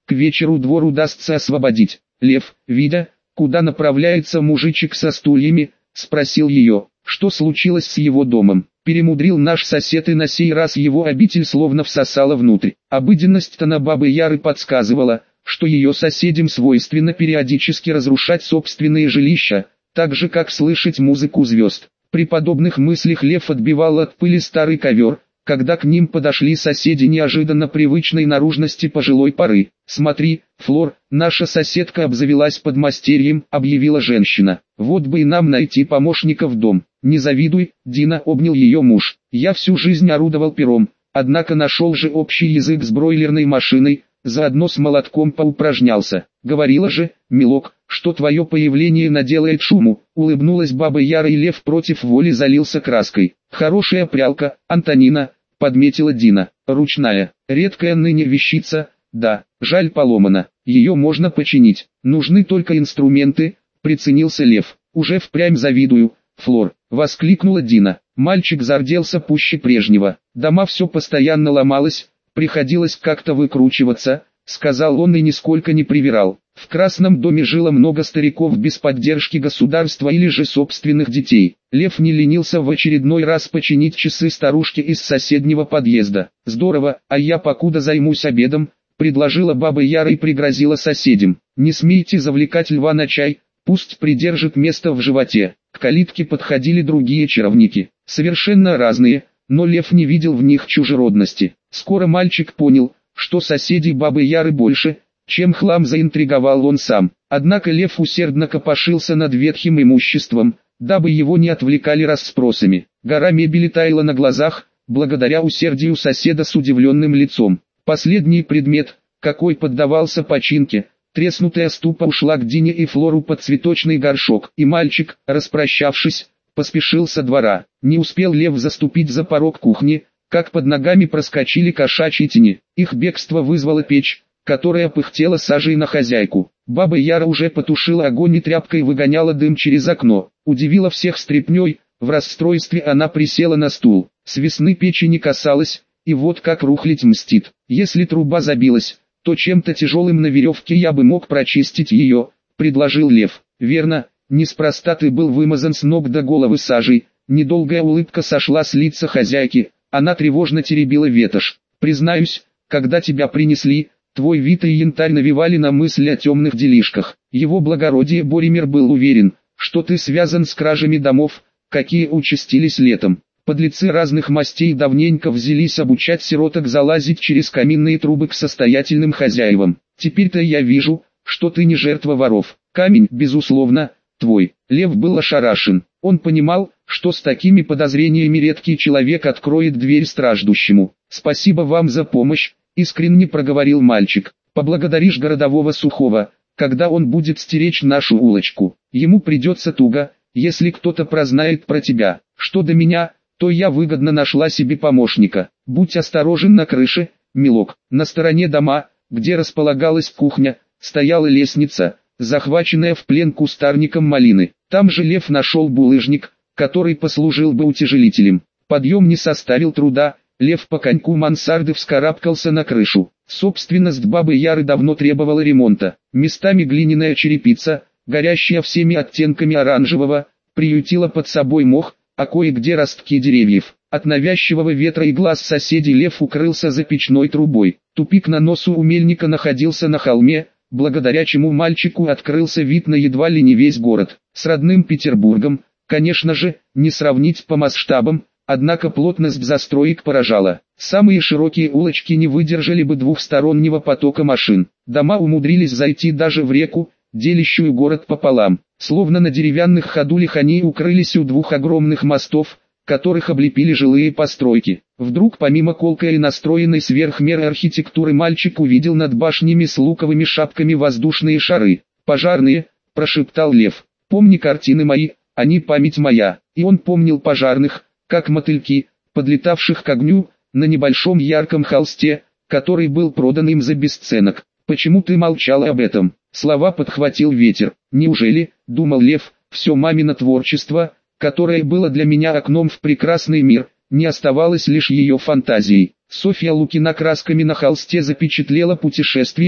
к вечеру двор удастся освободить. Лев, видя, куда направляется мужичек со стульями, спросил ее, что случилось с его домом. Перемудрил наш сосед, и на сей раз его обитель словно всосала внутрь. Обыденность-то на Бабы Яры подсказывала, что ее соседям свойственно периодически разрушать собственные жилища, так же как слышать музыку звезд. При подобных мыслях Лев отбивал от пыли старый ковер, когда к ним подошли соседи неожиданно привычной наружности пожилой поры. «Смотри, Флор, наша соседка обзавелась подмастерьем», — объявила женщина. «Вот бы и нам найти помощника в дом». «Не завидуй», — Дина обнял ее муж. «Я всю жизнь орудовал пером, однако нашел же общий язык с бройлерной машиной, заодно с молотком поупражнялся. Говорила же, милок, что твое появление наделает шуму», — улыбнулась Баба Яра, и Лев против воли залился краской. «Хорошая прялка, Антонина», — подметила Дина. «Ручная, редкая ныне вещица, да, жаль поломана, ее можно починить, нужны только инструменты», — приценился Лев. «Уже впрямь завидую, Флор», — воскликнула Дина. Мальчик зарделся пуще прежнего. «Дома все постоянно ломалось, приходилось как-то выкручиваться», — сказал он и нисколько не привирал. «В Красном доме жило много стариков без поддержки государства или же собственных детей». Лев не ленился в очередной раз починить часы старушки из соседнего подъезда. «Здорово, а я покуда займусь обедом», — предложила Баба Яра и пригрозила соседям. «Не смейте завлекать льва на чай, пусть придержит место в животе». К калитке подходили другие чаровники, совершенно разные, но Лев не видел в них чужеродности. Скоро мальчик понял, что соседей Бабы Яры больше, чем хлам, заинтриговал он сам. Однако Лев усердно копошился над ветхим имуществом, дабы его не отвлекали расспросами. Гора мебели таяла на глазах, благодаря усердию соседа с удивленным лицом. Последний предмет, какой поддавался починке, треснутая ступа, ушла к Дине и Флору под цветочный горшок, и мальчик, распрощавшись, поспешил со двора. Не успел Лев заступить за порог кухни, как под ногами проскочили кошачьи тени. Их бегство вызвало печь, которая пыхтела сажей на хозяйку. Баба Яра уже потушила огонь и тряпкой выгоняла дым через окно. Удивила всех стряпнёй, в расстройстве она присела на стул. С весны печи не касалась, и вот как рухлядь мстит. «Если труба забилась, то чем-то тяжелым на веревке я бы мог прочистить ее», — предложил Лев. «Верно, неспроста ты был вымазан с ног до головы сажей». Недолгая улыбка сошла с лица хозяйки, она тревожно теребила ветошь. «Признаюсь, когда тебя принесли, твой вид и янтарь навевали на мысль о темных делишках. Его благородие Боримир был уверен, что ты связан с кражами домов, какие участились летом. Подлецы разных мастей давненько взялись обучать сироток залазить через каминные трубы к состоятельным хозяевам. Теперь-то я вижу, что ты не жертва воров. Камень, безусловно, твой». Лев был ошарашен. Он понимал, что с такими подозрениями редкий человек откроет дверь страждущему. «Спасибо вам за помощь», — искренне проговорил мальчик. «Поблагодаришь городового Сухого, когда он будет стеречь нашу улочку. Ему придется туго, если кто-то прознает про тебя. Что до меня, то я выгодно нашла себе помощника. Будь осторожен на крыше, милок». На стороне дома, где располагалась кухня, стояла лестница, захваченная в плен кустарником малины. Там же Лев нашел булыжник, который послужил бы утяжелителем. Подъем не составил труда, Лев по коньку мансарды вскарабкался на крышу. Собственность Бабы Яры давно требовала ремонта. Местами глиняная черепица, горящая всеми оттенками оранжевого, приютила под собой мох, а кое-где ростки деревьев. От навязчивого ветра и глаз соседей Лев укрылся за печной трубой. Тупик на носу у мельника находился на холме, благодаря чему мальчику открылся вид на едва ли не весь город. С родным Петербургом, конечно же, не сравнить по масштабам, однако плотность застроек поражала. Самые широкие улочки не выдержали бы двухстороннего потока машин. Дома умудрились зайти даже в реку, делящую город пополам. Словно на деревянных ходулях они укрылись у двух огромных мостов, которых облепили жилые постройки. Вдруг помимо колкой и настроенной сверх меры архитектуры мальчик увидел над башнями с луковыми шапками воздушные шары. «Пожарные», — прошептал Лев. «Помни картины мои, они память моя». И он помнил пожарных, как мотыльки, подлетавших к огню, на небольшом ярком холсте, который был продан им за бесценок. «Почему ты молчал об этом?» Слова подхватил ветер. «Неужели, — думал Лев, — все мамино творчество, которое было для меня окном в прекрасный мир, не оставалось лишь ее фантазией?» Софья Лукина красками на холсте запечатлела путешествие,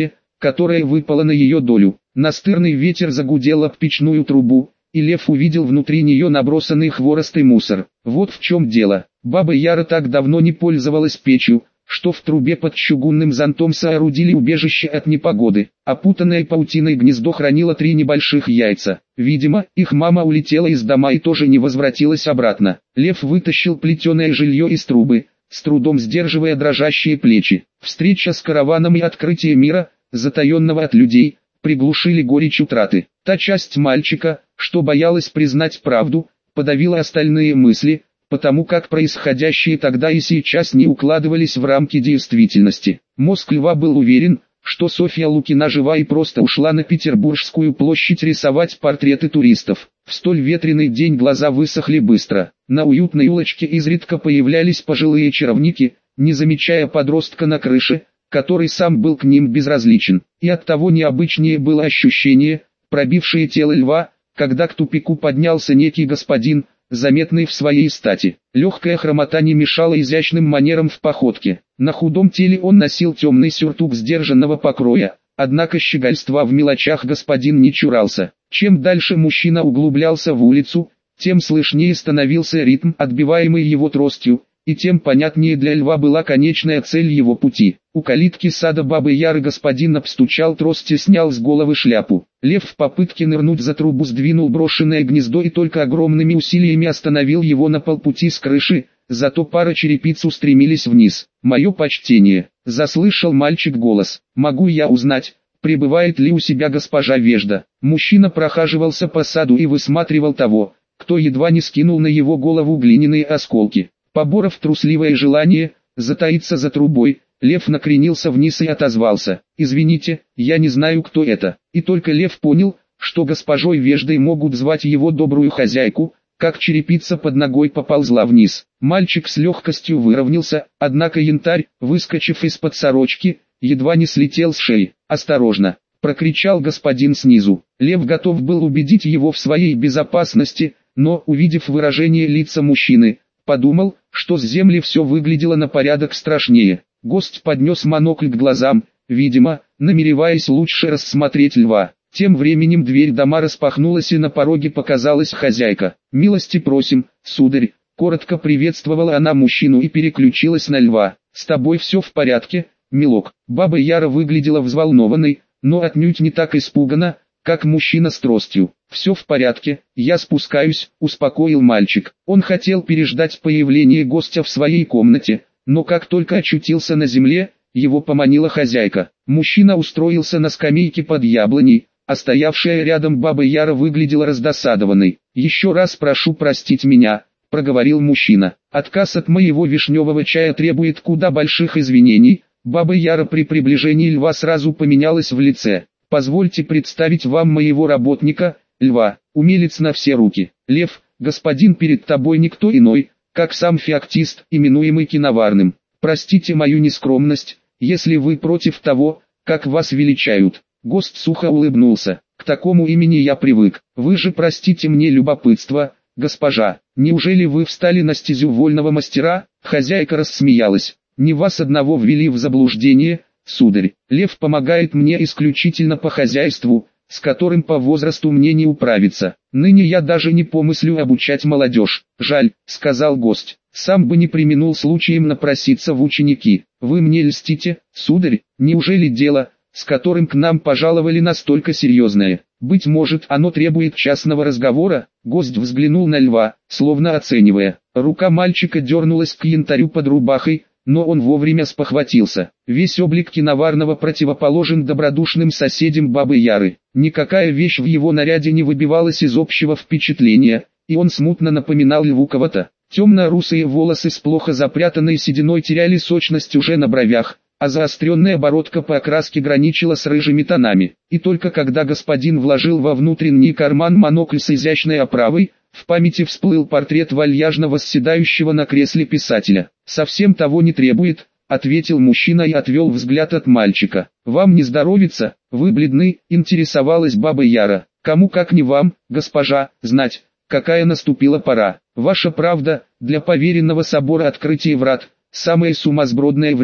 которая выпала на ее долю. Настырный ветер загудел об печную трубу, и Лев увидел внутри нее набросанный хворост и мусор. Вот в чем дело. Баба Яра так давно не пользовалась печью, что в трубе под чугунным зонтом соорудили убежище от непогоды. Опутанное паутиной гнездо хранило три небольших яйца. Видимо, их мама улетела из дома и тоже не возвратилась обратно. Лев вытащил плетеное жилье из трубы, с трудом сдерживая дрожащие плечи. Встреча с караваном и открытие мира, затаенного от людей, приглушили горечь утраты. Та часть мальчика, что боялась признать правду, подавила остальные мысли, потому как происходящее тогда и сейчас не укладывались в рамки действительности. Мозг Льва был уверен, что Софья Лукина жива и просто ушла на Петербургскую площадь рисовать портреты туристов. В столь ветреный день глаза высохли быстро. На уютной улочке изредка появлялись пожилые чаровники, не замечая подростка на крыше, который сам был к ним безразличен. И оттого необычнее было ощущение, пробившее тело Льва, когда к тупику поднялся некий господин, заметный в своей стати. Легкая хромота не мешала изящным манерам в походке. На худом теле он носил темный сюртук сдержанного покроя, однако щегольства в мелочах господин не чурался. Чем дальше мужчина углублялся в улицу, тем слышнее становился ритм, отбиваемый его тростью, и тем понятнее для Льва была конечная цель его пути. У калитки сада Бабы Яры господин обстучал трость и снял с головы шляпу. Лев в попытке нырнуть за трубу сдвинул брошенное гнездо и только огромными усилиями остановил его на полпути с крыши, зато пара черепиц устремились вниз. «Мое почтение», — заслышал мальчик голос. «Могу я узнать, пребывает ли у себя госпожа Вежда?» Мужчина прохаживался по саду и высматривал того, кто едва не скинул на его голову глиняные осколки. Поборов трусливое желание затаиться за трубой, Лев накренился вниз и отозвался: «Извините, я не знаю, кто это». И только Лев понял, что госпожой Веждой могут звать его добрую хозяйку, как черепица под ногой поползла вниз. Мальчик с легкостью выровнялся, однако янтарь, выскочив из-под сорочки, едва не слетел с шеи. «Осторожно!» — прокричал господин снизу. Лев готов был убедить его в своей безопасности, но, увидев выражение лица мужчины, подумал, что с земли все выглядело на порядок страшнее. Гость поднес монокль к глазам, видимо, намереваясь лучше рассмотреть Льва. Тем временем дверь дома распахнулась и на пороге показалась хозяйка. «Милости просим, сударь», — коротко приветствовала она мужчину и переключилась на Льва. «С тобой все в порядке, милок?» Баба Яра выглядела взволнованной, но отнюдь не так испуганно, как мужчина с тростью. «Все в порядке, я спускаюсь», — успокоил мальчик. Он хотел переждать появление гостя в своей комнате, но как только очутился на земле, его поманила хозяйка. Мужчина устроился на скамейке под яблоней, а стоявшая рядом Баба Яра выглядела раздосадованной. «Еще раз прошу простить меня», — проговорил мужчина. «Отказ от моего вишневого чая требует куда больших извинений». Баба Яра при приближении Льва сразу поменялась в лице. «Позвольте представить вам моего работника, Льва, умелец на все руки. Лев, господин перед тобой никто иной, как сам феоктист, именуемый Киноварным. Простите мою нескромность, если вы против того, как вас величают». Гость сухо улыбнулся. «К такому имени я привык. Вы же простите мне любопытство, госпожа. Неужели вы встали на стезю вольного мастера?» Хозяйка рассмеялась. «Не вас одного ввели в заблуждение, сударь. Лев помогает мне исключительно по хозяйству, с которым по возрасту мне не управиться. Ныне я даже не помыслю обучать молодежь». «Жаль», — сказал гость. «Сам бы не преминул случаем напроситься в ученики. Вы мне льстите, сударь. Неужели дело, с которым к нам пожаловали, настолько серьезное? Быть может, оно требует частного разговора?» Гость взглянул на Льва, словно оценивая. Рука мальчика дернулась к янтарю под рубахой, но он вовремя спохватился. Весь облик Киноварного противоположен добродушным соседям Бабы Яры. Никакая вещь в его наряде не выбивалась из общего впечатления, и он смутно напоминал Льву кого-то. Темно-русые волосы с плохо запрятанной сединой теряли сочность уже на бровях, а заостренная бородка по окраске граничила с рыжими тонами. И только когда господин вложил во внутренний карман монокль с изящной оправой, в памяти всплыл портрет вальяжно восседающего на кресле писателя. «Совсем того не требует», — ответил мужчина и отвел взгляд от мальчика. «Вам не здоровится, вы бледны», — интересовалась Баба Яра. «Кому как не вам, госпожа, знать, какая наступила пора. Ваша правда, для поверенного собора открытия врат — самое сумасбродное время.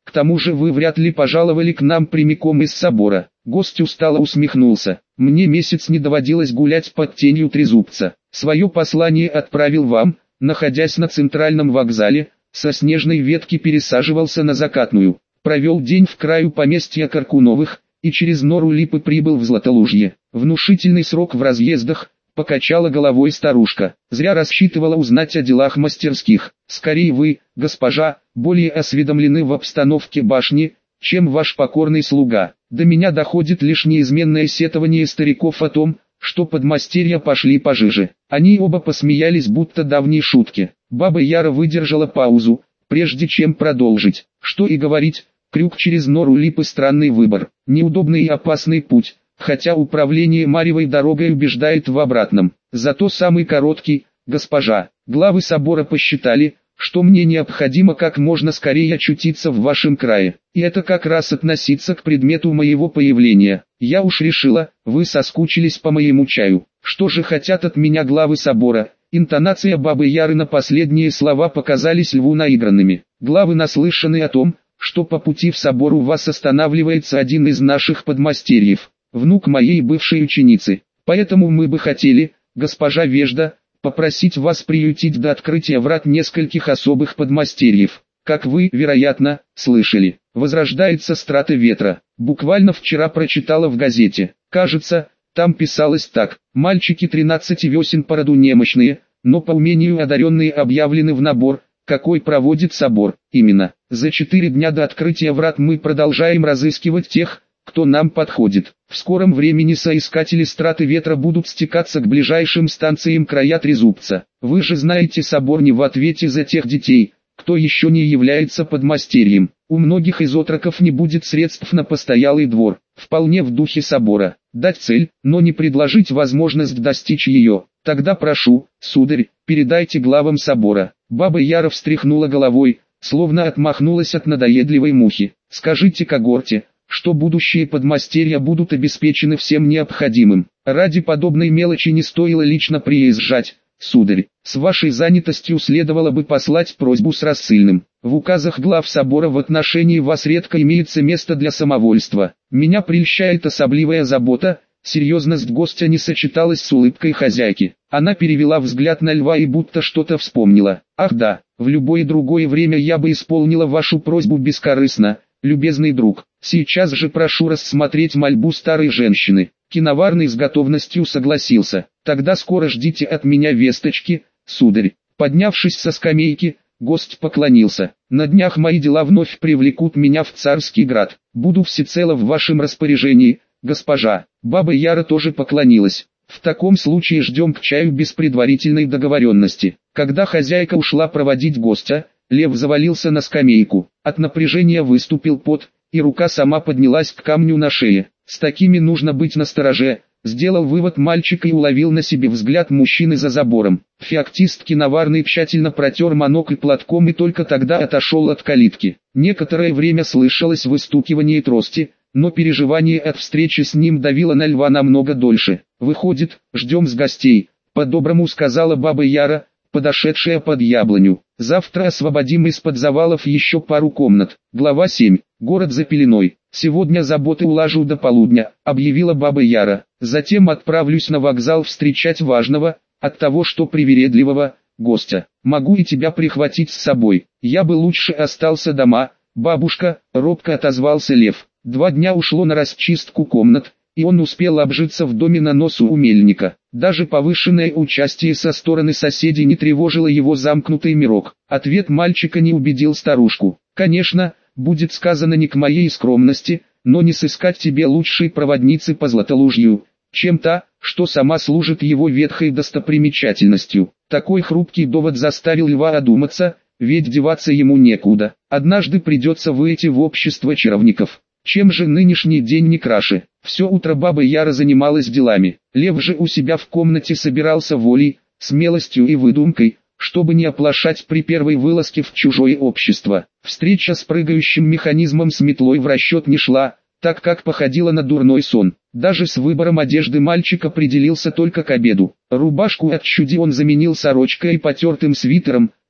К тому же вы вряд ли пожаловали к нам прямиком из собора. Гость устало усмехнулся. Мне месяц не доводилось гулять под тенью трезубца. Свое послание отправил вам, находясь на центральном вокзале, со снежной ветки пересаживался на закатную. Провел день в краю поместья Каркуновых, и через нору Липы прибыл в Златолужье. Внушительный срок в разъездах, покачала головой старушка. Зря рассчитывала узнать о делах мастерских. Скорее вы, госпожа, более осведомлены в обстановке башни, чем ваш покорный слуга. До меня доходит лишь неизменное сетование стариков о том, что подмастерья пошли пожиже. Они оба посмеялись, будто давней шутки. Баба Яра выдержала паузу, прежде чем продолжить. Что и говорить, крюк через нору Липы — странный выбор, неудобный и опасный путь, хотя управление Марьевой дорогой убеждает в обратном. Зато самый короткий, госпожа. Главы собора посчитали, что мне необходимо как можно скорее очутиться в вашем крае. И это как раз относится к предмету моего появления. Я уж решила, вы соскучились по моему чаю. Что же хотят от меня главы собора? Интонация бабы Яры на последние слова показались льву наигранными. Главы наслышаны о том, что по пути в собор у вас останавливается один из наших подмастерьев, внук моей бывшей ученицы. Поэтому мы бы хотели, госпожа Вежда, попросить вас приютить до открытия врат нескольких особых подмастерьев. Как вы, вероятно, слышали, возрождается страта ветра. Буквально вчера прочитала в газете. Кажется, там писалось так: мальчики тринадцати весен по роду немощные, но по умению одаренные объявлены в набор, какой проводит собор. Именно, за четыре дня до открытия врат мы продолжаем разыскивать тех, кто нам подходит. В скором времени соискатели страты ветра будут стекаться к ближайшим станциям края трезубца. Вы же знаете, собор не в ответе за тех детей, кто еще не является подмастерьем. У многих из отроков не будет средств на постоялый двор. Вполне в духе собора. Дать цель, но не предложить возможность достичь ее. Тогда прошу, сударь, передайте главам собора. Баба Яра встряхнула головой, словно отмахнулась от надоедливой мухи. Скажите когорте, что будущие подмастерья будут обеспечены всем необходимым. Ради подобной мелочи не стоило лично приезжать, сударь. С вашей занятостью следовало бы послать просьбу с рассыльным. В указах глав собора в отношении вас редко имеется место для самовольства. Меня прельщает особливая забота. Серьезность гостя не сочеталась с улыбкой хозяйки. Она перевела взгляд на льва и будто что-то вспомнила. Ах да, в любое другое время я бы исполнила вашу просьбу бескорыстно, любезный друг. Сейчас же прошу рассмотреть мольбу старой женщины. Киноварный с готовностью согласился. Тогда скоро ждите от меня весточки, сударь. Поднявшись со скамейки, гость поклонился. На днях мои дела вновь привлекут меня в Царский град. Буду всецело в вашем распоряжении, госпожа. Баба Яра тоже поклонилась. В таком случае ждем к чаю без предварительной договоренности. Когда хозяйка ушла проводить гостя, лев завалился на скамейку. От напряжения выступил пот, и рука сама поднялась к камню на шее. С такими нужно быть настороже, сделал вывод мальчик и уловил на себе взгляд мужчины за забором. Феоктист киноварный тщательно протер монокль платком и только тогда отошел от калитки. Некоторое время слышалось выстукивание трости, но переживание от встречи с ним давило на льва намного дольше. «Выходит, ждем с гостей», — по-доброму сказала баба Яра, подошедшая под яблоню. «Завтра освободим из-под завалов еще пару комнат». Глава семь. Город за пеленой. «Сегодня заботы улажу до полудня», — объявила баба Яра. «Затем отправлюсь на вокзал встречать важного, от того что привередливого, гостя. Могу и тебя прихватить с собой. Я бы лучше остался дома, бабушка», — робко отозвался лев. Два дня ушло на расчистку комнат, и он успел обжиться в доме на носу у мельника. Даже повышенное участие со стороны соседей не тревожило его замкнутый мирок. Ответ мальчика не убедил старушку. «Конечно, будет сказано не к моей скромности, но не сыскать тебе лучшей проводницы по Златолужью, чем та, что сама служит его ветхой достопримечательностью». Такой хрупкий довод заставил льва одуматься, ведь деваться ему некуда. Однажды придется выйти в общество чаровников. Чем же нынешний день не краше? Все утро баба Яра занималась делами. Лев же у себя в комнате собирался волей, смелостью и выдумкой, чтобы не оплошать при первой вылазке в чужое общество. Встреча с прыгающим механизмом с метлой в расчет не шла, так как походила на дурной сон. Даже с выбором одежды мальчик определился только к обеду. Рубашку от чуди он заменил сорочкой и потертым свитером,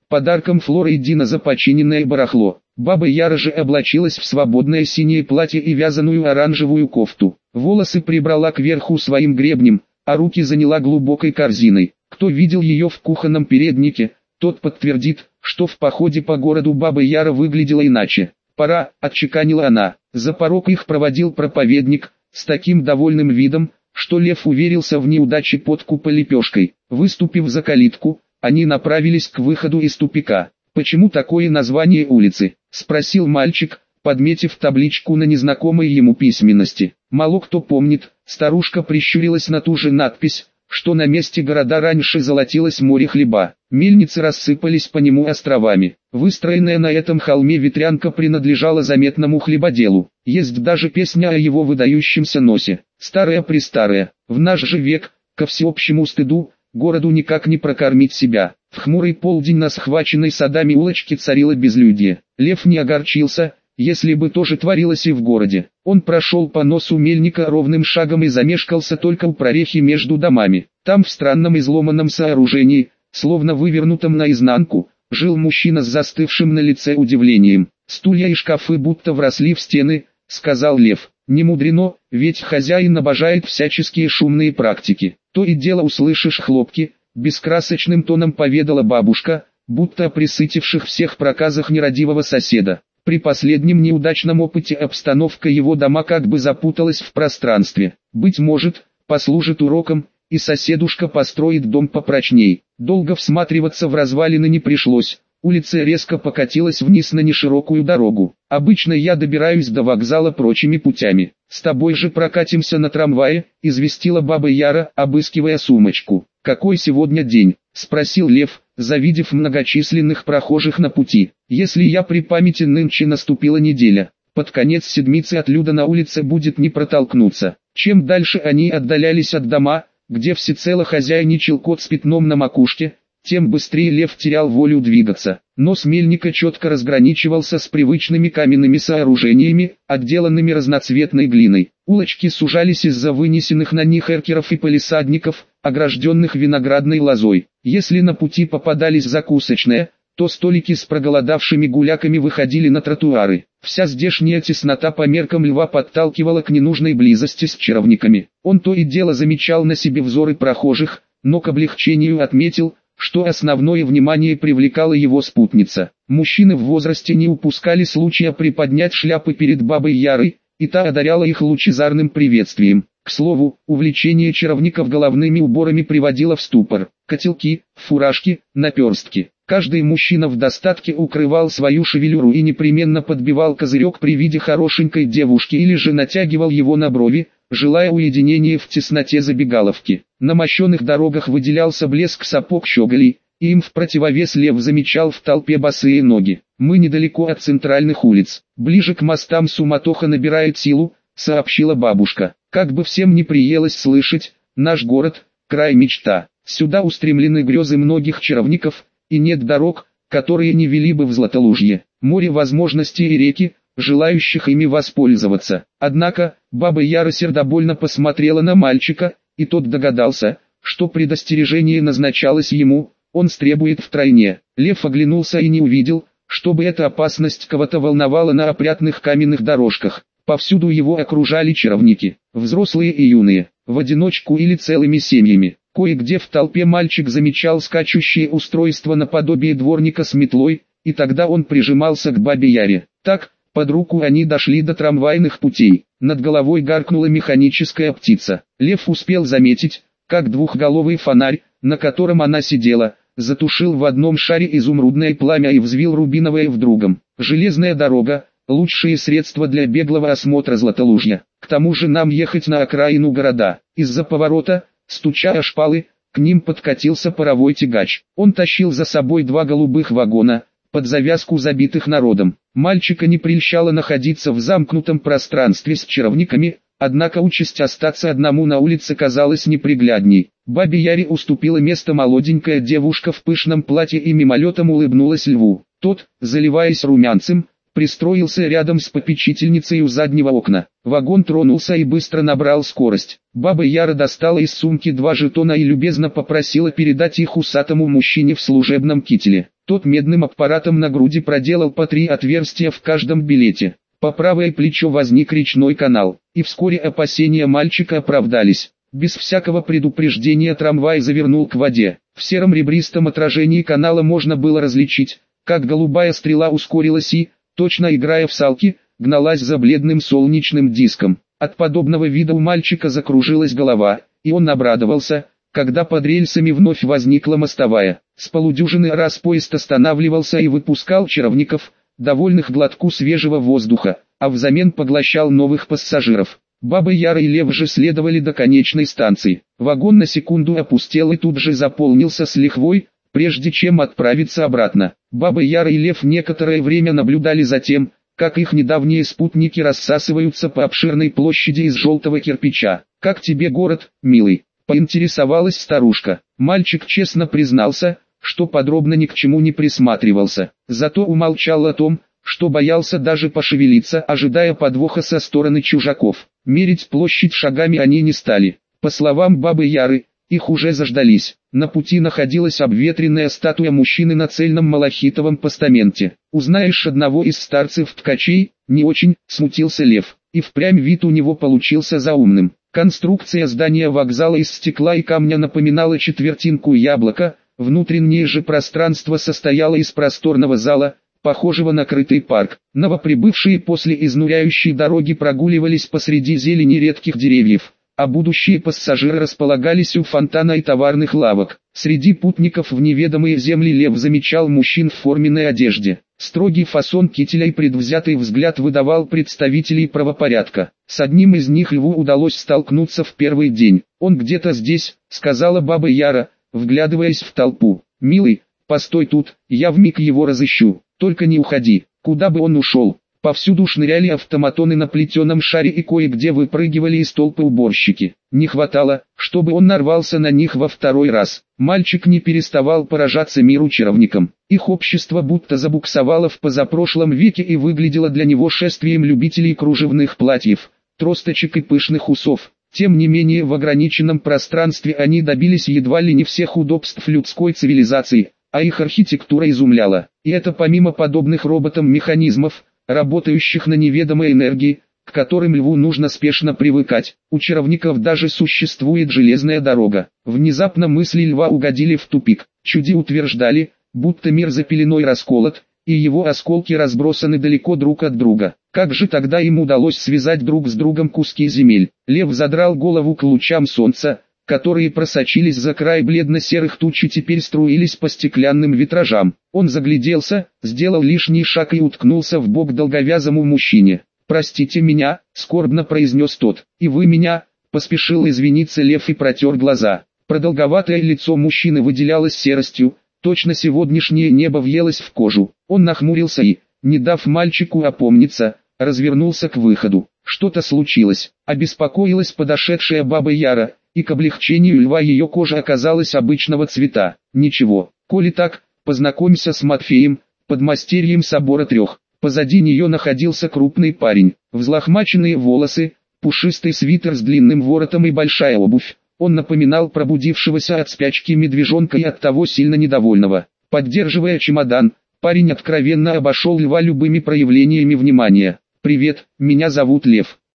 подарком Флоры и Дина за починенное барахло. Баба Яра же облачилась в свободное синее платье и вязаную оранжевую кофту. Волосы прибрала кверху своим гребнем, а руки заняла глубокой корзиной. Кто видел ее в кухонном переднике, тот подтвердит, что в походе по городу баба Яра выглядела иначе. «Пора», — отчеканила она. За порог их проводил проповедник, с таким довольным видом, что Лев уверился в неудаче подкупа лепешкой. Выступив за калитку, они направились к выходу из тупика. «Почему такое название улицы?» — спросил мальчик, подметив табличку на незнакомой ему письменности. Мало кто помнит, старушка прищурилась на ту же надпись, что на месте города раньше золотилось море хлеба. Мельницы рассыпались по нему островами. Выстроенная на этом холме ветрянка принадлежала заметному хлебоделу. Есть даже песня о его выдающемся носе. Старая-престарая. В наш же век, ко всеобщему стыду, городу никак не прокормить себя. В хмурый полдень на схваченной садами улочке царило безлюдье. Лев не огорчился, если бы тоже творилось и в городе. Он прошел по носу мельника ровным шагом и замешкался только у прорехи между домами. Там в странном изломанном сооружении, словно вывернутом наизнанку, жил мужчина с застывшим на лице удивлением. «Стулья и шкафы будто вросли в стены», — сказал Лев. «Не мудрено, ведь хозяин обожает всяческие шумные практики. То и дело услышишь хлопки», — бескрасочным тоном поведала бабушка, будто о присытивших всех проказах нерадивого соседа. При последнем неудачном опыте обстановка его дома как бы запуталась в пространстве. Быть может, послужит уроком, и соседушка построит дом попрочней. Долго всматриваться в развалины не пришлось. Улица резко покатилась вниз на неширокую дорогу. «Обычно я добираюсь до вокзала прочими путями. С тобой же прокатимся на трамвае», — известила баба Яра, обыскивая сумочку. «Какой сегодня день?» — спросил Лев, завидев многочисленных прохожих на пути. «Если я при памяти, нынче наступила неделя. Под конец седмицы отлюда на улице будет не протолкнуться». Чем дальше они отдалялись от дома, где всецело хозяйничал кот с пятном на макушке, тем быстрее Лев терял волю двигаться. Нос мельника четко разграничивался с привычными каменными сооружениями, отделанными разноцветной глиной. Улочки сужались из-за вынесенных на них эркеров и палисадников, огражденных виноградной лозой. Если на пути попадались закусочные, то столики с проголодавшими гуляками выходили на тротуары. Вся здешняя теснота по меркам Льва подталкивала к ненужной близости с чаровниками. Он то и дело замечал на себе взоры прохожих, но к облегчению отметил, что основное внимание привлекала его спутница. Мужчины в возрасте не упускали случая приподнять шляпы перед бабой Ярой, и та одаряла их лучезарным приветствием. К слову, увлечение чаровников головными уборами приводило в ступор. Котелки, фуражки, наперстки. Каждый мужчина в достатке укрывал свою шевелюру и непременно подбивал козырек при виде хорошенькой девушки или же натягивал его на брови, желая уединения в тесноте забегаловки. На мощенных дорогах выделялся блеск сапог щеголей, и им в противовес Лев замечал в толпе босые ноги. «Мы недалеко от центральных улиц. Ближе к мостам суматоха набирает силу», — сообщила бабушка. «Как бы всем не приелось слышать, наш город — край мечта. Сюда устремлены грезы многих чаровников, и нет дорог, которые не вели бы в Златолужье. Море возможностей и реки, желающих ими воспользоваться». Однако, баба Яра сердобольно посмотрела на мальчика, и тот догадался, что предостережение назначалось ему, он стребует втройне. Лев оглянулся и не увидел, чтобы эта опасность кого-то волновала на опрятных каменных дорожках. Повсюду его окружали чаровники, взрослые и юные, в одиночку или целыми семьями. Кое-где в толпе мальчик замечал скачущее устройство наподобие дворника с метлой, и тогда он прижимался к бабе Яре. Так, под руку они дошли до трамвайных путей. Над головой гаркнула механическая птица. Лев успел заметить, как двухголовый фонарь, на котором она сидела, затушил в одном шаре изумрудное пламя и взвил рубиновое в другом. Железная дорога — лучшие средства для беглого осмотра Златолужья. К тому же нам ехать на окраину города. Из-за поворота, стуча о шпалы, к ним подкатился паровой тягач. Он тащил за собой два голубых вагона, под завязку забитых народом. Мальчика не прельщало находиться в замкнутом пространстве с чаровниками, однако участь остаться одному на улице казалась неприглядней. Бабе Яре уступила место молоденькая девушка в пышном платье и мимолетом улыбнулась Льву. Тот, заливаясь румянцем, пристроился рядом с попечительницей у заднего окна. Вагон тронулся и быстро набрал скорость. Баба Яра достала из сумки два жетона и любезно попросила передать их усатому мужчине в служебном кителе. Тот медным аппаратом на груди проделал по три отверстия в каждом билете. По правое плечо возник речной канал, и вскоре опасения мальчика оправдались. Без всякого предупреждения трамвай завернул к воде. В сером ребристом отражении канала можно было различить, как голубая стрела ускорилась и, точно играя в салки, гналась за бледным солнечным диском. От подобного вида у мальчика закружилась голова, и он обрадовался, когда под рельсами вновь возникла мостовая. С полудюжины раз поезд останавливался и выпускал чаровников, довольных глотку свежего воздуха, а взамен поглощал новых пассажиров. Баба Яра и Лев же следовали до конечной станции. Вагон на секунду опустел и тут же заполнился с лихвой, прежде чем отправиться обратно. Баба Яра и Лев некоторое время наблюдали за тем, как их недавние спутники рассасываются по обширной площади из желтого кирпича. «Как тебе город, милый?» — поинтересовалась старушка. Мальчик честно признался, что подробно ни к чему не присматривался. Зато умолчал о том, что боялся даже пошевелиться, ожидая подвоха со стороны чужаков. Мерить площадь шагами они не стали. По словам бабы Яры, их уже заждались. На пути находилась обветренная статуя мужчины на цельном малахитовом постаменте. «Узнаешь одного из старцев-ткачей?» «Не очень», — смутился Лев. И впрямь вид у него получился заумным. Конструкция здания вокзала из стекла и камня напоминала четвертинку яблока, внутреннее же пространство состояло из просторного зала, похожего на крытый парк. Новоприбывшие после изнуряющей дороги прогуливались посреди зелени редких деревьев, а будущие пассажиры располагались у фонтана и товарных лавок. Среди путников в неведомые земли Лев замечал мужчин в форменной одежде. Строгий фасон кителя и предвзятый взгляд выдавал представителей правопорядка. С одним из них Льву удалось столкнуться в первый день. «Он где-то здесь», — сказала баба Яра, вглядываясь в толпу. «Милый, постой тут, я вмиг его разыщу, только не уходи». Куда бы он ушел? Повсюду шныряли автоматоны на плетеном шаре и кое-где выпрыгивали из толпы уборщики. Не хватало, чтобы он нарвался на них во второй раз. Мальчик не переставал поражаться миру чаровникам. Их общество будто забуксовало в позапрошлом веке и выглядело для него шествием любителей кружевных платьев, тросточек и пышных усов. Тем не менее в ограниченном пространстве они добились едва ли не всех удобств людской цивилизации, а их архитектура изумляла. И это помимо подобных роботам механизмов, работающих на неведомой энергии, к которым Льву нужно спешно привыкать. У чаровников даже существует железная дорога. Внезапно мысли Льва угодили в тупик. Чуди утверждали, будто мир за пеленой расколот, и его осколки разбросаны далеко друг от друга. Как же тогда им удалось связать друг с другом куски земель? Лев задрал голову к лучам солнца, которые просочились за край бледно-серых туч и теперь струились по стеклянным витражам. Он загляделся, сделал лишний шаг и уткнулся в бок долговязому мужчине. «Простите меня», — скорбно произнес тот. «И вы меня?» — поспешил извиниться Лев и протер глаза. Продолговатое лицо мужчины выделялось серостью, точно сегодняшнее небо въелось в кожу. Он нахмурился и, не дав мальчику опомниться, развернулся к выходу. Что-то случилось. Обеспокоилась подошедшая баба Яра, и к облегчению Льва ее кожа оказалась обычного цвета. «Ничего, коли так, познакомься с Матфеем, подмастерьем собора трех». Позади нее находился крупный парень, взлохмаченные волосы, пушистый свитер с длинным воротом и большая обувь. Он напоминал пробудившегося от спячки медвежонка и оттого сильно недовольного. Поддерживая чемодан, парень откровенно обошел Льва любыми проявлениями внимания. «Привет, меня зовут Лев.